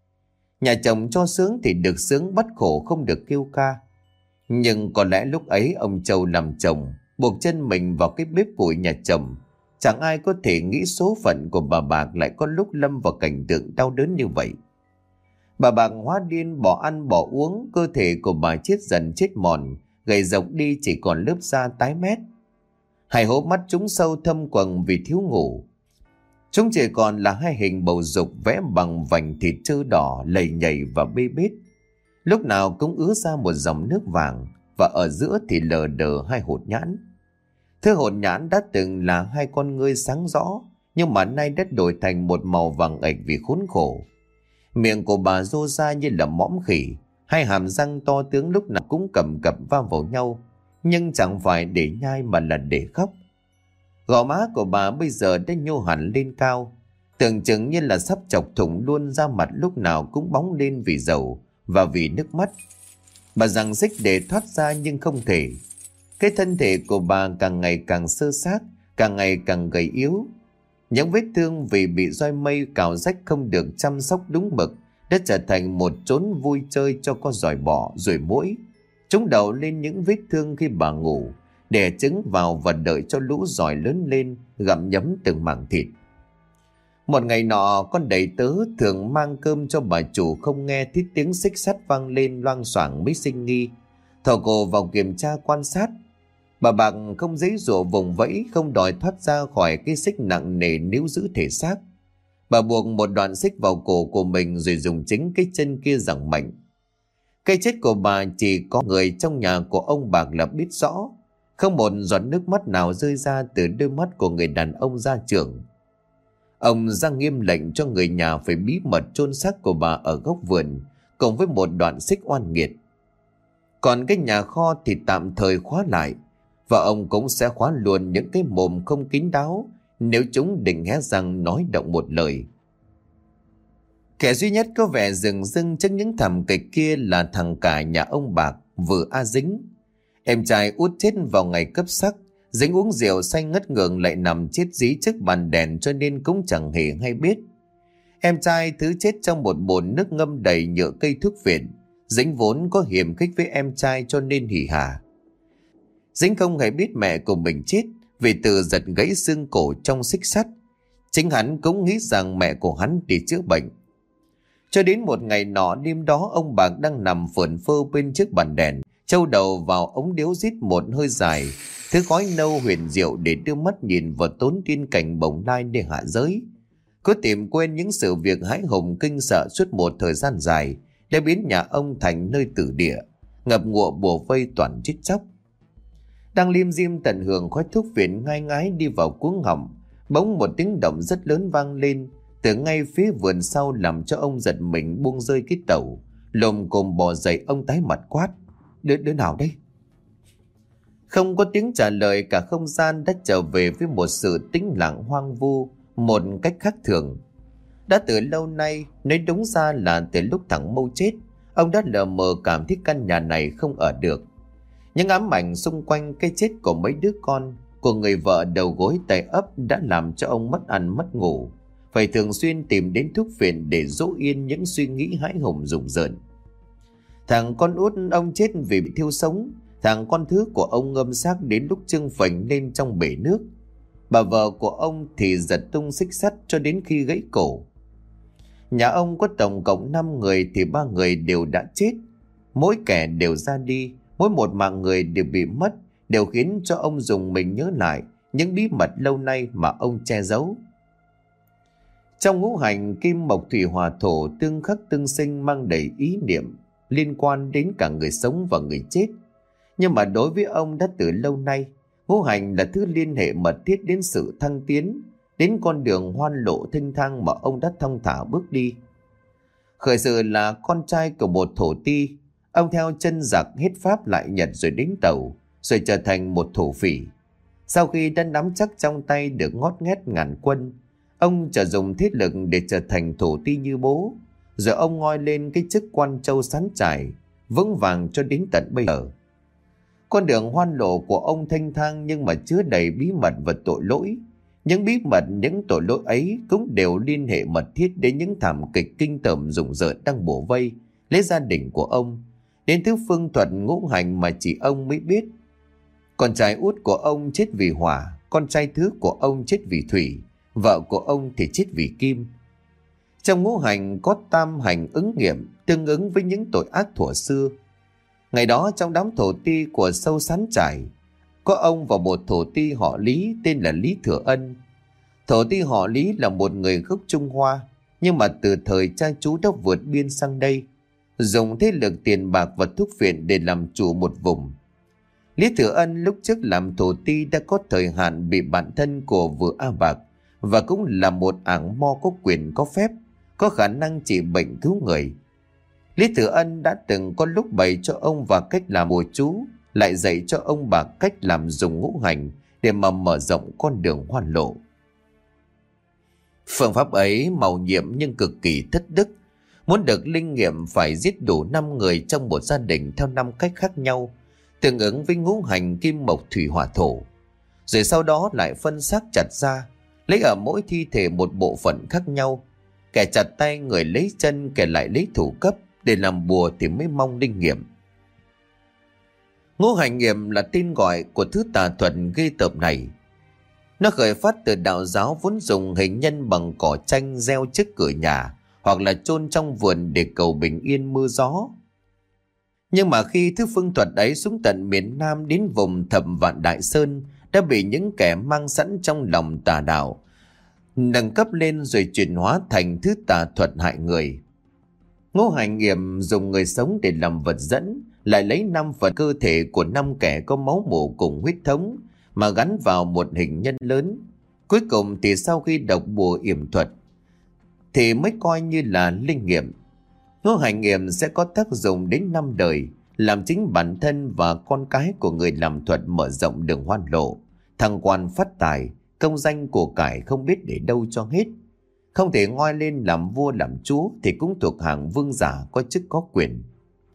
A: Nhà chồng cho sướng thì được sướng, bắt khổ không được kêu ca. Nhưng có lẽ lúc ấy ông Châu làm chồng, buộc chân mình vào cái bếp củi nhà chồng. Chẳng ai có thể nghĩ số phận của bà Bạc lại có lúc lâm vào cảnh tượng đau đớn như vậy. Bà Bạc hóa điên, bỏ ăn bỏ uống, cơ thể của bà chết dần chết mòn, gầy rộc đi chỉ còn lớp da tái mét. Hai hố mắt chúng sâu thâm quầng vì thiếu ngủ. Chúng chỉ còn là hai hình bầu dục vẽ bằng vành thịt trơ đỏ lầy nhầy và bê bết. Lúc nào cũng ứa ra một dòng nước vàng, và ở giữa thì lờ đờ hai hột nhãn. Thứ hột nhãn đã từng là hai con ngươi sáng rõ, nhưng mà nay đã đổi thành một màu vàng ạch vì khốn khổ. Miệng của bà rô ra như là mõm khỉ, hai hàm răng to tướng lúc nào cũng cầm cập va vào nhau, nhưng chẳng phải để nhai mà là để khóc. Gò má của bà bây giờ đã nhô hẳn lên cao, tưởng chừng như là sắp chọc thủng luôn, da mặt lúc nào cũng bóng lên vì dầu và vì nước mắt. Bà giằng xích để thoát ra nhưng không thể. Cái thân thể của bà càng ngày càng xơ xác, càng ngày càng gầy yếu. Những vết thương vì bị roi mây cào rách không được chăm sóc đúng mực đã trở thành một chốn vui chơi cho con giòi bọ ruồi muỗi. Chúng đầu lên những vết thương khi bà ngủ, đẻ trứng vào và đợi cho lũ giòi lớn lên gặm nhấm từng mảng thịt. Một ngày nọ, con đầy tớ thường mang cơm cho bà chủ không nghe thấy tiếng xích sắt vang lên loang xoảng mới sinh nghi. Thò cổ vào kiểm tra quan sát. Bà Bạc không giãy giụa vùng vẫy, không đòi thoát ra khỏi cái xích nặng nề níu giữ thể xác. Bà buộc một đoạn xích vào cổ của mình rồi dùng chính cái chân kia giằng mạnh. Cái chết của bà chỉ có người trong nhà của ông Bạc là biết rõ. Không một giọt nước mắt nào rơi ra từ đôi mắt của người đàn ông gia trưởng. Ông ra nghiêm lệnh cho người nhà phải bí mật chôn xác của bà ở góc vườn, cùng với một đoạn xích oan nghiệt. Còn cái nhà kho thì tạm thời khóa lại, và ông cũng sẽ khóa luôn những cái mồm không kín đáo nếu chúng định hé răng nói động một lời. Kẻ duy nhất có vẻ rừng rưng trước những thảm kịch kia là thằng cả nhà ông Bạc, vừa A Dính. Em trai út chết vào ngày cấp sắc. Dính uống rượu say ngất ngường lại nằm chết dí trước bàn đèn, cho nên cũng chẳng hề hay biết. Em trai thứ chết trong một bồn nước ngâm đầy nhựa cây thuốc viện. Dính vốn có hiềm khích với em trai cho nên hỉ hả. Dính không hề biết mẹ của mình chết vì từ giật gãy xương cổ trong xích sắt. Chính hắn cũng nghĩ rằng mẹ của hắn đi chữa bệnh. Cho đến một ngày nọ, đêm đó ông Bạc đang nằm phượn phơ bên trước bàn đèn, châu đầu vào ống điếu rít một hơi dài, thứ khói nâu huyền diệu để đưa mắt nhìn vào tốn tiên cảnh bồng lai để hạ giới. Cứ tìm quên những sự việc hãi hùng kinh sợ suốt một thời gian dài để biến nhà ông thành nơi tử địa, ngập ngụa bùa vây toàn chết chóc. Đang lim dim tận hưởng khói thuốc viện ngai ngái đi vào cuống họng, bỗng một tiếng động rất lớn vang lên từ ngay phía vườn sau, làm cho ông giật mình buông rơi cái tẩu, lồm cồm bò dậy. Ông tái mặt quát: Đứa, đứa nào đây? Không có tiếng trả lời, cả không gian đã trở về với một sự tĩnh lặng hoang vu, một cách khác thường. Đã từ lâu nay, nói đúng ra là từ lúc thằng Mâu chết, Ông đã lờ mờ cảm thấy căn nhà này không ở được. Những ám ảnh xung quanh cái chết của mấy đứa con, của người vợ đầu gối tay ấp đã làm cho ông mất ăn mất ngủ, phải thường xuyên tìm đến thuốc phiện để dỗ yên những suy nghĩ hãi hùng rùng rợn. Thằng con út ông chết vì bị thiêu sống, thằng con thứ của ông ngâm xác đến lúc trương phình lên trong bể nước. Bà vợ của ông thì giật tung xích sắt cho đến khi gãy cổ. Nhà ông có tổng cộng năm người thì ba người đều đã chết. Mỗi kẻ đều ra đi, mỗi một mạng người đều bị mất, đều khiến cho ông dùng mình nhớ lại những bí mật lâu nay mà ông che giấu. Trong ngũ hành kim mộc thủy hỏa thổ tương khắc tương sinh mang đầy ý niệm liên quan đến cả người sống và người chết. Nhưng mà đối với ông đã từ lâu nay, ngũ hành là thứ liên hệ mật thiết đến sự thăng tiến, đến con đường hoan lộ thênh thang mà ông đã thong thả bước đi. Khởi sự là con trai của một thổ ti, ông theo chân giặc hết Pháp lại Nhật rồi đến Tàu, rồi trở thành một thổ phỉ. Sau khi đã nắm chắc trong tay được ngót nghét ngàn quân, ông trở dùng thiết lực để trở thành thổ ti như bố, rồi ông ngoi lên cái chức quan châu sán trải, vững vàng cho đến tận bây giờ. Con đường hoan lộ của ông thênh thang nhưng mà chứa đầy bí mật và tội lỗi. Những bí mật, những tội lỗi ấy cũng đều liên hệ mật thiết đến những thảm kịch kinh tởm rùng rợn đang bủa vây lấy gia đình của ông, đến thứ phương thuật ngũ hành mà chỉ ông mới biết. Con trai út của ông chết vì hỏa, con trai thứ của ông chết vì thủy, vợ của ông thì chết vì kim. Trong ngũ hành có tam hành ứng nghiệm, tương ứng với những tội ác thuở xưa. Ngày đó trong đám thổ ti của sâu sán trải, có ông và một thổ ti họ Lý tên là Lý Thừa Ân. Thổ ti họ Lý là một người gốc Trung Hoa, nhưng mà từ thời cha chú đã vượt biên sang đây, dùng thế lực tiền bạc và thuốc phiện để làm chủ một vùng. Lý Thừa Ân lúc trước làm thổ ti đã có thời hạn bị bạn thân của vua A Bạc, và cũng là một ảng mo có quyền có phép, có khả năng trị bệnh cứu người. Lý Thừa Ân đã từng có lúc bày cho ông và cách làm bùa chú, lại dạy cho ông bà cách làm dùng ngũ hành để mà mở rộng con đường hoan lộ. Phương pháp ấy màu nhiệm nhưng cực kỳ thất đức. Muốn được linh nghiệm phải giết đủ năm người trong một gia đình theo năm cách khác nhau, tương ứng với ngũ hành kim mộc thủy hỏa thổ. Rồi sau đó lại phân xác chặt ra, lấy ở mỗi thi thể một bộ phận khác nhau. Kẻ chặt tay, người lấy chân, kẻ lại lấy thủ cấp để làm bùa thì mới mong linh nghiệm. Ngũ hành nghiệm là tên gọi của thứ tà thuật ghê tởm này. Nó khởi phát từ đạo giáo vốn dùng hình nhân bằng cỏ tranh gieo trước cửa nhà hoặc là chôn trong vườn để cầu bình yên mưa gió. Nhưng mà khi thứ phương thuật ấy xuống tận miền Nam đến vùng Thập Vạn Đại Sơn, đã bị những kẻ mang sẵn trong lòng tà đạo nâng cấp lên rồi chuyển hóa thành thứ tà thuật hại người. Ngũ hành nghiệm dùng người sống để làm vật dẫn, lại lấy năm phần cơ thể của năm kẻ có máu mủ cùng huyết thống mà gắn vào một hình nhân lớn. Cuối cùng thì sau khi đọc bùa yểm thuật thì mới coi như là linh nghiệm. Ngũ hành nghiệm sẽ có tác dụng đến năm đời, làm chính bản thân và con cái của người làm thuật mở rộng đường hoan lộ, thăng quan phát tài, công danh của cải không biết để đâu cho hết. Không thể ngoi lên làm vua làm chúa thì cũng thuộc hàng vương giả có chức có quyền.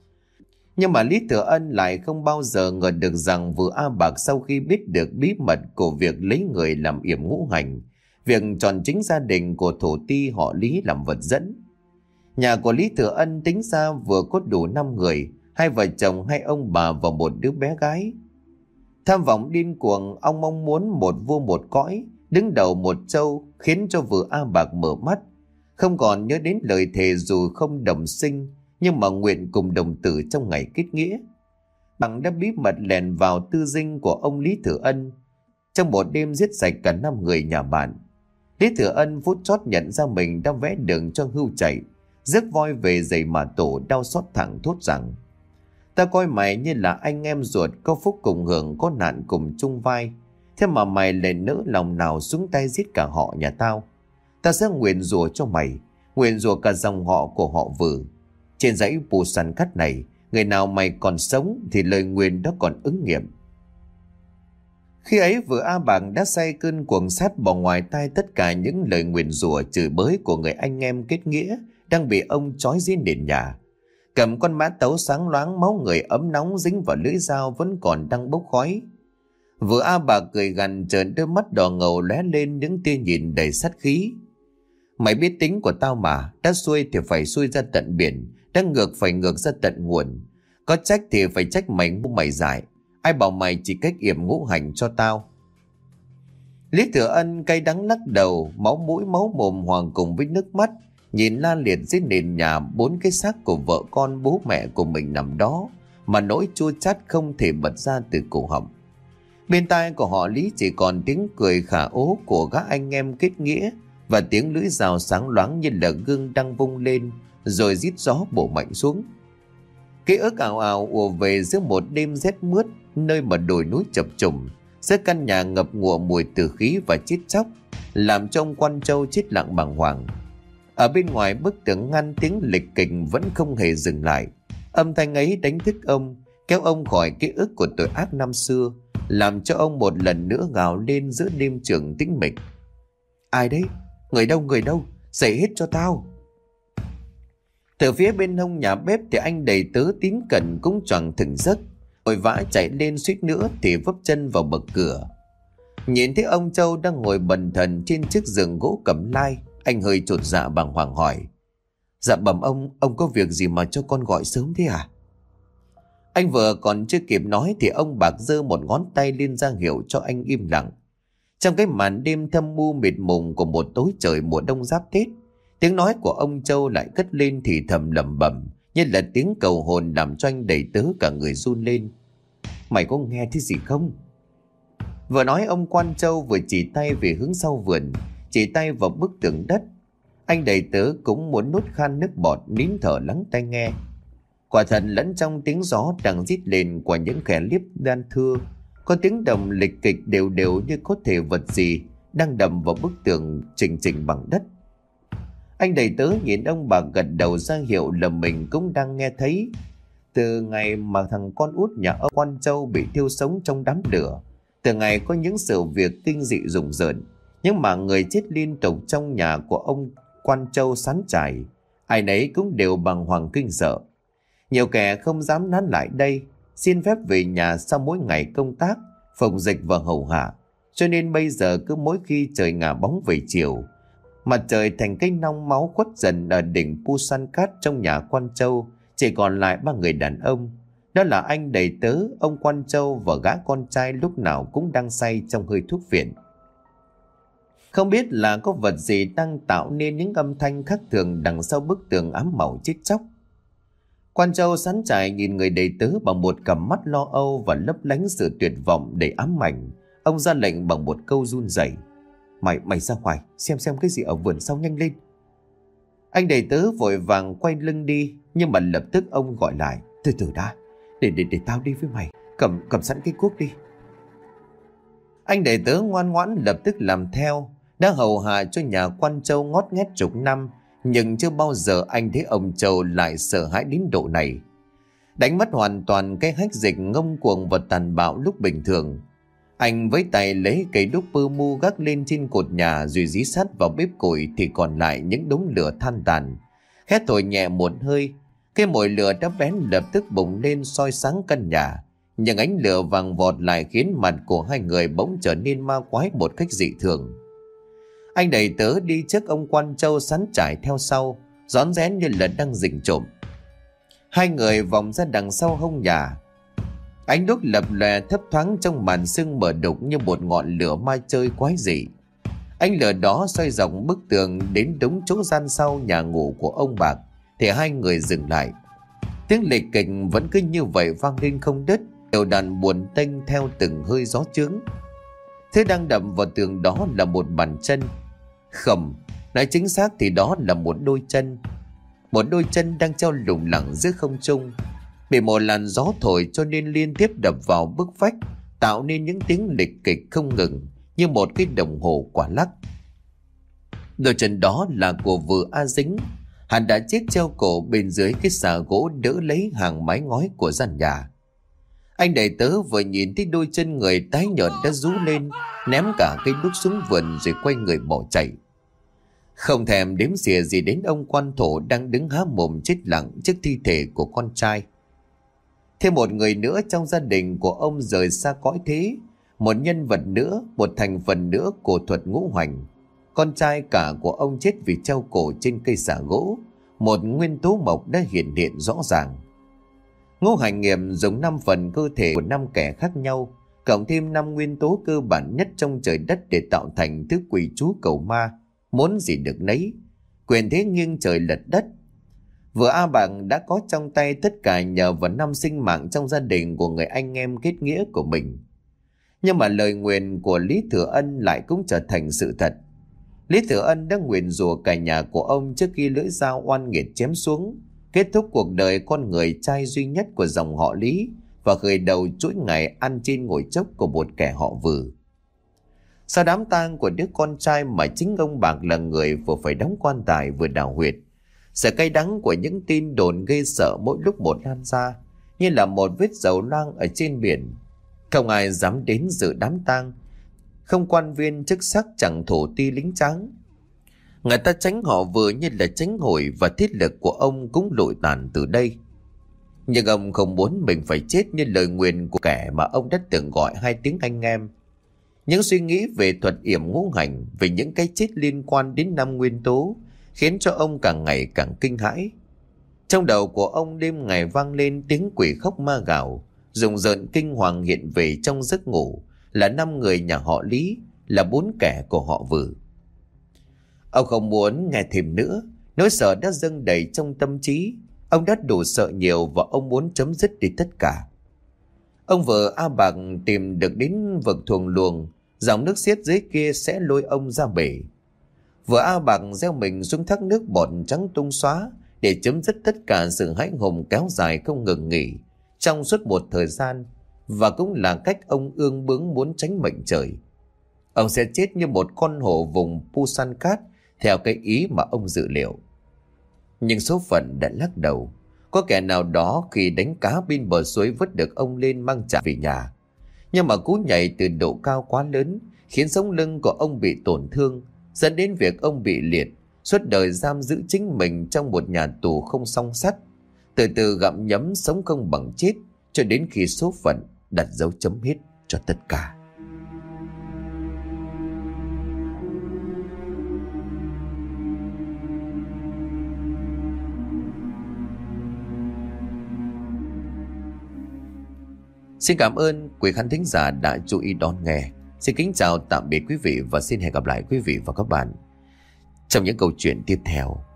A: Nhưng mà Lý Thừa Ân lại không bao giờ ngờ được rằng vua A Bạc sau khi biết được bí mật của việc lấy người làm yểm ngũ hành, việc chọn chính gia đình của thổ ti họ Lý làm vật dẫn. Nhà của Lý Thừa Ân tính ra vừa có đủ năm người, hai vợ chồng, hai ông bà và một đứa bé gái. Tham vọng điên cuồng, ông mong muốn một vua một cõi, đứng đầu một châu, khiến cho vua A Bạc mở mắt, không còn nhớ đến lời thề dù không đồng sinh, nhưng mà nguyện cùng đồng tử trong ngày kết nghĩa. Bằng đã bí mật lèn vào tư dinh của ông Lý Thừa Ân, trong một đêm giết sạch cả năm người nhà bạn. Lý Thừa Ân phút chót nhận ra mình đã vẽ đường cho hươu chạy, rước voi về giày mà tổ, đau xót thẳng thốt rằng: ta coi mày như là anh em ruột, có phúc cùng hưởng, có nạn cùng chung vai, thế mà mày lại nỡ lòng nào xuống tay giết cả họ nhà tao. Ta sẽ nguyền rủa cho mày, nguyền rủa cả dòng họ của họ Vừ. Trên dãy Pù Sàn Cắt này, người nào mày còn sống thì lời nguyền đó còn ứng nghiệm. Khi ấy vừa A Bạc đã say cơn cuồng sát bỏ ngoài tai tất cả những lời nguyền rủa chửi bới của người anh em kết nghĩa đang bị ông trói dưới nền nhà. cầm con mã tấu sáng loáng, máu người ấm nóng dính vào lưỡi dao vẫn còn đang bốc khói. Vừa A Bà cười gằn, trợn đôi mắt đỏ ngầu lóe lên những tia nhìn đầy sát khí. Mày biết tính của tao mà, đã xuôi thì phải xuôi ra tận biển, đã ngược phải ngược ra tận nguồn. Có trách thì phải trách mày ngu mày dại, ai bảo mày chỉ cách yểm ngũ hành cho tao. Lý Thừa Ân cay đắng lắc đầu, máu mũi máu mồm hòa cùng với nước mắt, nhìn la liệt dưới nền nhà bốn cái xác của vợ con bố mẹ của mình nằm đó, mà nỗi chua chát không thể bật ra từ cổ họng. Bên tai của họ Lý chỉ còn tiếng cười khả ố của các anh em kết nghĩa và tiếng lưỡi dao sáng loáng như là gương đang vung lên rồi rít gió bổ mạnh xuống. Ký ức ảo ảo ùa về giữa một đêm rét mướt, nơi mà đồi núi chập trùng, giữa căn nhà ngập ngụa mùi tử khí và chết chóc, làm cho ông Quan Châu chết lặng bàng hoàng. Ở bên ngoài bức tường ngăn tiếng lịch kịch vẫn không hề dừng lại. Âm thanh ấy đánh thức ông, kéo ông khỏi ký ức của tội ác năm xưa, làm cho ông một lần nữa gào lên giữa đêm trường tĩnh mịch. Ai đấy? Người đâu? Người đâu? Dậy hết cho tao! Từ phía bên hông nhà bếp thì anh đầy tớ Tín Cẩn cũng choàng tỉnh giấc, vội vã chạy lên, suýt nữa thì vấp chân vào bậc cửa. Nhìn thấy ông Châu đang ngồi bần thần trên chiếc giường gỗ cẩm lai, anh hơi chột dạ bàng hoàng hỏi: Dạ bẩm ông, ông có việc gì mà cho con gọi sớm thế à? Anh vừa còn chưa kịp nói thì ông Bạc giơ một ngón tay lên ra hiệu cho anh im lặng. Trong cái màn đêm thâm u mịt mùng của một tối trời mùa đông giáp Tết, tiếng nói của ông Châu lại cất lên thì thầm lẩm bẩm, như là tiếng cầu hồn, làm cho anh đầy tớ cả người run lên. Mày có nghe thấy gì không? Vừa nói ông Quan Châu vừa chỉ tay về hướng sau vườn, chỉ tay vào bức tường đất. Anh đầy tớ cũng muốn nuốt khan nước bọt, nín thở lắng tai nghe. Quả thật lẫn trong tiếng gió đang rít lên qua những khe liếp đan thưa, có tiếng đồng lịch kịch đều đều như có thể vật gì đang đầm vào bức tường chỉnh chỉnh bằng đất. Anh đầy tớ nhìn ông bà gật đầu ra hiệu là mình cũng đang nghe thấy. Từ ngày mà thằng con út nhà ông Quan Châu bị thiêu sống trong đám lửa, từ ngày có những sự việc kinh dị rùng rợn, những mạng người chết liên tục trong nhà của ông Quan Châu sán trải, ai nấy cũng đều bàng hoàng kinh sợ. Nhiều kẻ không dám nán lại đây, xin phép về nhà sau mỗi ngày công tác, phòng dịch và hầu hạ. Cho nên bây giờ cứ mỗi khi trời ngả bóng về chiều, mặt trời thành cái nong máu khuất dần ở đỉnh Pusan Cát trong nhà Quan Châu, chỉ còn lại ba người đàn ông. Đó là anh đầy tớ, ông Quan Châu và gã con trai lúc nào cũng đang say trong hơi thuốc phiện. Không biết là có vật gì đang tạo nên những âm thanh khác thường đằng sau bức tường ám màu chết chóc. Quan Châu sán trải nhìn người đầy tớ bằng một cặp mắt lo âu và lấp lánh sự tuyệt vọng đầy ám ảnh. Ông ra lệnh bằng một câu run rẩy: Mày, mày ra ngoài, xem xem cái gì ở vườn sau, nhanh lên. Anh đầy tớ vội vàng quay lưng đi, nhưng mà lập tức ông gọi lại: Từ từ đã, để để để tao đi với mày, cầm cầm sẵn cái cuốc đi. Anh đầy tớ ngoan ngoãn lập tức làm theo, đã hầu hạ cho nhà Quan Châu ngót nghét chục năm, nhưng chưa bao giờ anh thấy ông Châu lại sợ hãi đến độ này. Đánh mất hoàn toàn cái hách dịch ngông cuồng và tàn bạo lúc bình thường. Anh với tay lấy cây đúc pơ mu gác lên trên cột nhà rồi dí sát vào bếp củi thì còn lại những đống lửa than tàn. Khét thổi nhẹ một hơi, cái mồi lửa đã bén lập tức bùng lên soi sáng căn nhà. Nhưng ánh lửa vàng vọt lại khiến mặt của hai người bỗng trở nên ma quái một cách dị thường. Anh đầy tớ đi trước ông Quan Châu sán trải theo sau, rón rén như là đang rình trộm. Hai người vòng ra đằng sau hông nhà. Ánh đuốc lập lòe thấp thoáng trong màn sương mờ đục như một ngọn lửa ma chơi quái dị. Ánh lửa đó xoay dọc bức tường đến đúng chỗ gian sau nhà ngủ của ông Bạc thì hai người dừng lại. Tiếng lệch kịch vẫn cứ như vậy vang lên không đứt, đều đặn buồn tênh theo từng hơi gió chướng. Thứ đang đập vào tường đó là một bàn chân. Không, nói chính xác thì đó là một đôi chân. Một đôi chân đang treo lủng lẳng giữa không trung, bị một làn gió thổi cho nên liên tiếp đập vào bức vách, tạo nên những tiếng lịch kịch không ngừng như một cái đồng hồ quả lắc. Đôi chân đó là của vợ A Dính. Hắn đã chết treo cổ bên dưới cái xà gỗ đỡ lấy hàng mái ngói của gian nhà. Anh đầy tớ vừa nhìn thấy đôi chân người tái nhợt đã rú lên, ném cả cây đúc xuống vườn rồi quay người bỏ chạy. Không thèm đếm xỉa gì đến ông quan thổ đang đứng há mồm chết lặng trước thi thể của con trai. Thêm một người nữa trong gia đình của ông rời xa cõi thế, một nhân vật nữa, một thành phần nữa của thuật ngũ hoành. Con trai cả của ông chết vì treo cổ trên cây xả gỗ, một nguyên tố mộc đã hiện hiện rõ ràng. Ngũ hành nghiệp dùng năm phần cơ thể của năm kẻ khác nhau, cộng thêm năm nguyên tố cơ bản nhất trong trời đất để tạo thành thứ quỷ chú cầu ma, muốn gì được nấy, quyền thế nghiêng trời lật đất. Vừa A Bàng đã có trong tay tất cả nhờ vào năm sinh mạng trong gia đình của người anh em kết nghĩa của mình. Nhưng mà lời nguyền của Lý Thừa Ân lại cũng trở thành sự thật. Lý Thừa Ân đã nguyền rủa cả nhà của ông trước khi lưỡi dao oan nghiệt chém xuống, kết thúc cuộc đời con người trai duy nhất của dòng họ Lý và khởi đầu chuỗi ngày ăn trên ngồi chốc của một kẻ họ Vừ. Sau đám tang của đứa con trai mà chính ông Bạc là người vừa phải đóng quan tài vừa đào huyệt, sự cay đắng của những tin đồn gây sợ mỗi lúc một lan ra như là một vết dầu loang ở trên biển. Không ai dám đến dự đám tang, không quan viên chức sắc chẳng thổ ti lính tráng. Người ta tránh họ vừa như là tránh hổi, và thiết lực của ông cũng lụi tàn từ đây. Nhưng ông không muốn mình phải chết như lời nguyền của kẻ mà ông đã từng gọi hai tiếng anh em. Những suy nghĩ về thuật yểm ngũ hành, về những cái chết liên quan đến năm nguyên tố, khiến cho ông càng ngày càng kinh hãi. Trong đầu của ông đêm ngày vang lên tiếng quỷ khóc ma gào, rùng rợn kinh hoàng hiện về trong giấc ngủ, là năm người nhà họ Lý, là bốn kẻ của họ Vừ. Ông không muốn nghe thêm nữa, nỗi sợ đã dâng đầy trong tâm trí. Ông đã đủ sợ nhiều và ông muốn chấm dứt đi tất cả. Ông vợ A Bạc tìm được đến vực thuồng luồng, dòng nước xiết dưới kia sẽ lôi ông ra bể. Vợ A Bạc gieo mình xuống thác nước bọt trắng tung xóa để chấm dứt tất cả sự hãi hùng kéo dài không ngừng nghỉ trong suốt một thời gian, và cũng là cách ông ương bướng muốn tránh mệnh trời. Ông sẽ chết như một con hổ vùng Pusan Cát theo cái ý mà ông dự liệu. Nhưng số phận đã lắc đầu. Có kẻ nào đó khi đánh cá bên bờ suối vớt được ông lên mang trả về nhà. Nhưng mà cú nhảy từ độ cao quá lớn khiến sống lưng của ông bị tổn thương, dẫn đến việc ông bị liệt, suốt đời giam giữ chính mình trong một nhà tù không song sắt, từ từ gặm nhấm sống không bằng chết, cho đến khi số phận đặt dấu chấm hết cho tất cả. Xin cảm ơn quý khán thính giả đã chú ý đón nghe. Xin kính chào tạm biệt quý vị và xin hẹn gặp lại quý vị và các bạn trong những câu chuyện tiếp theo.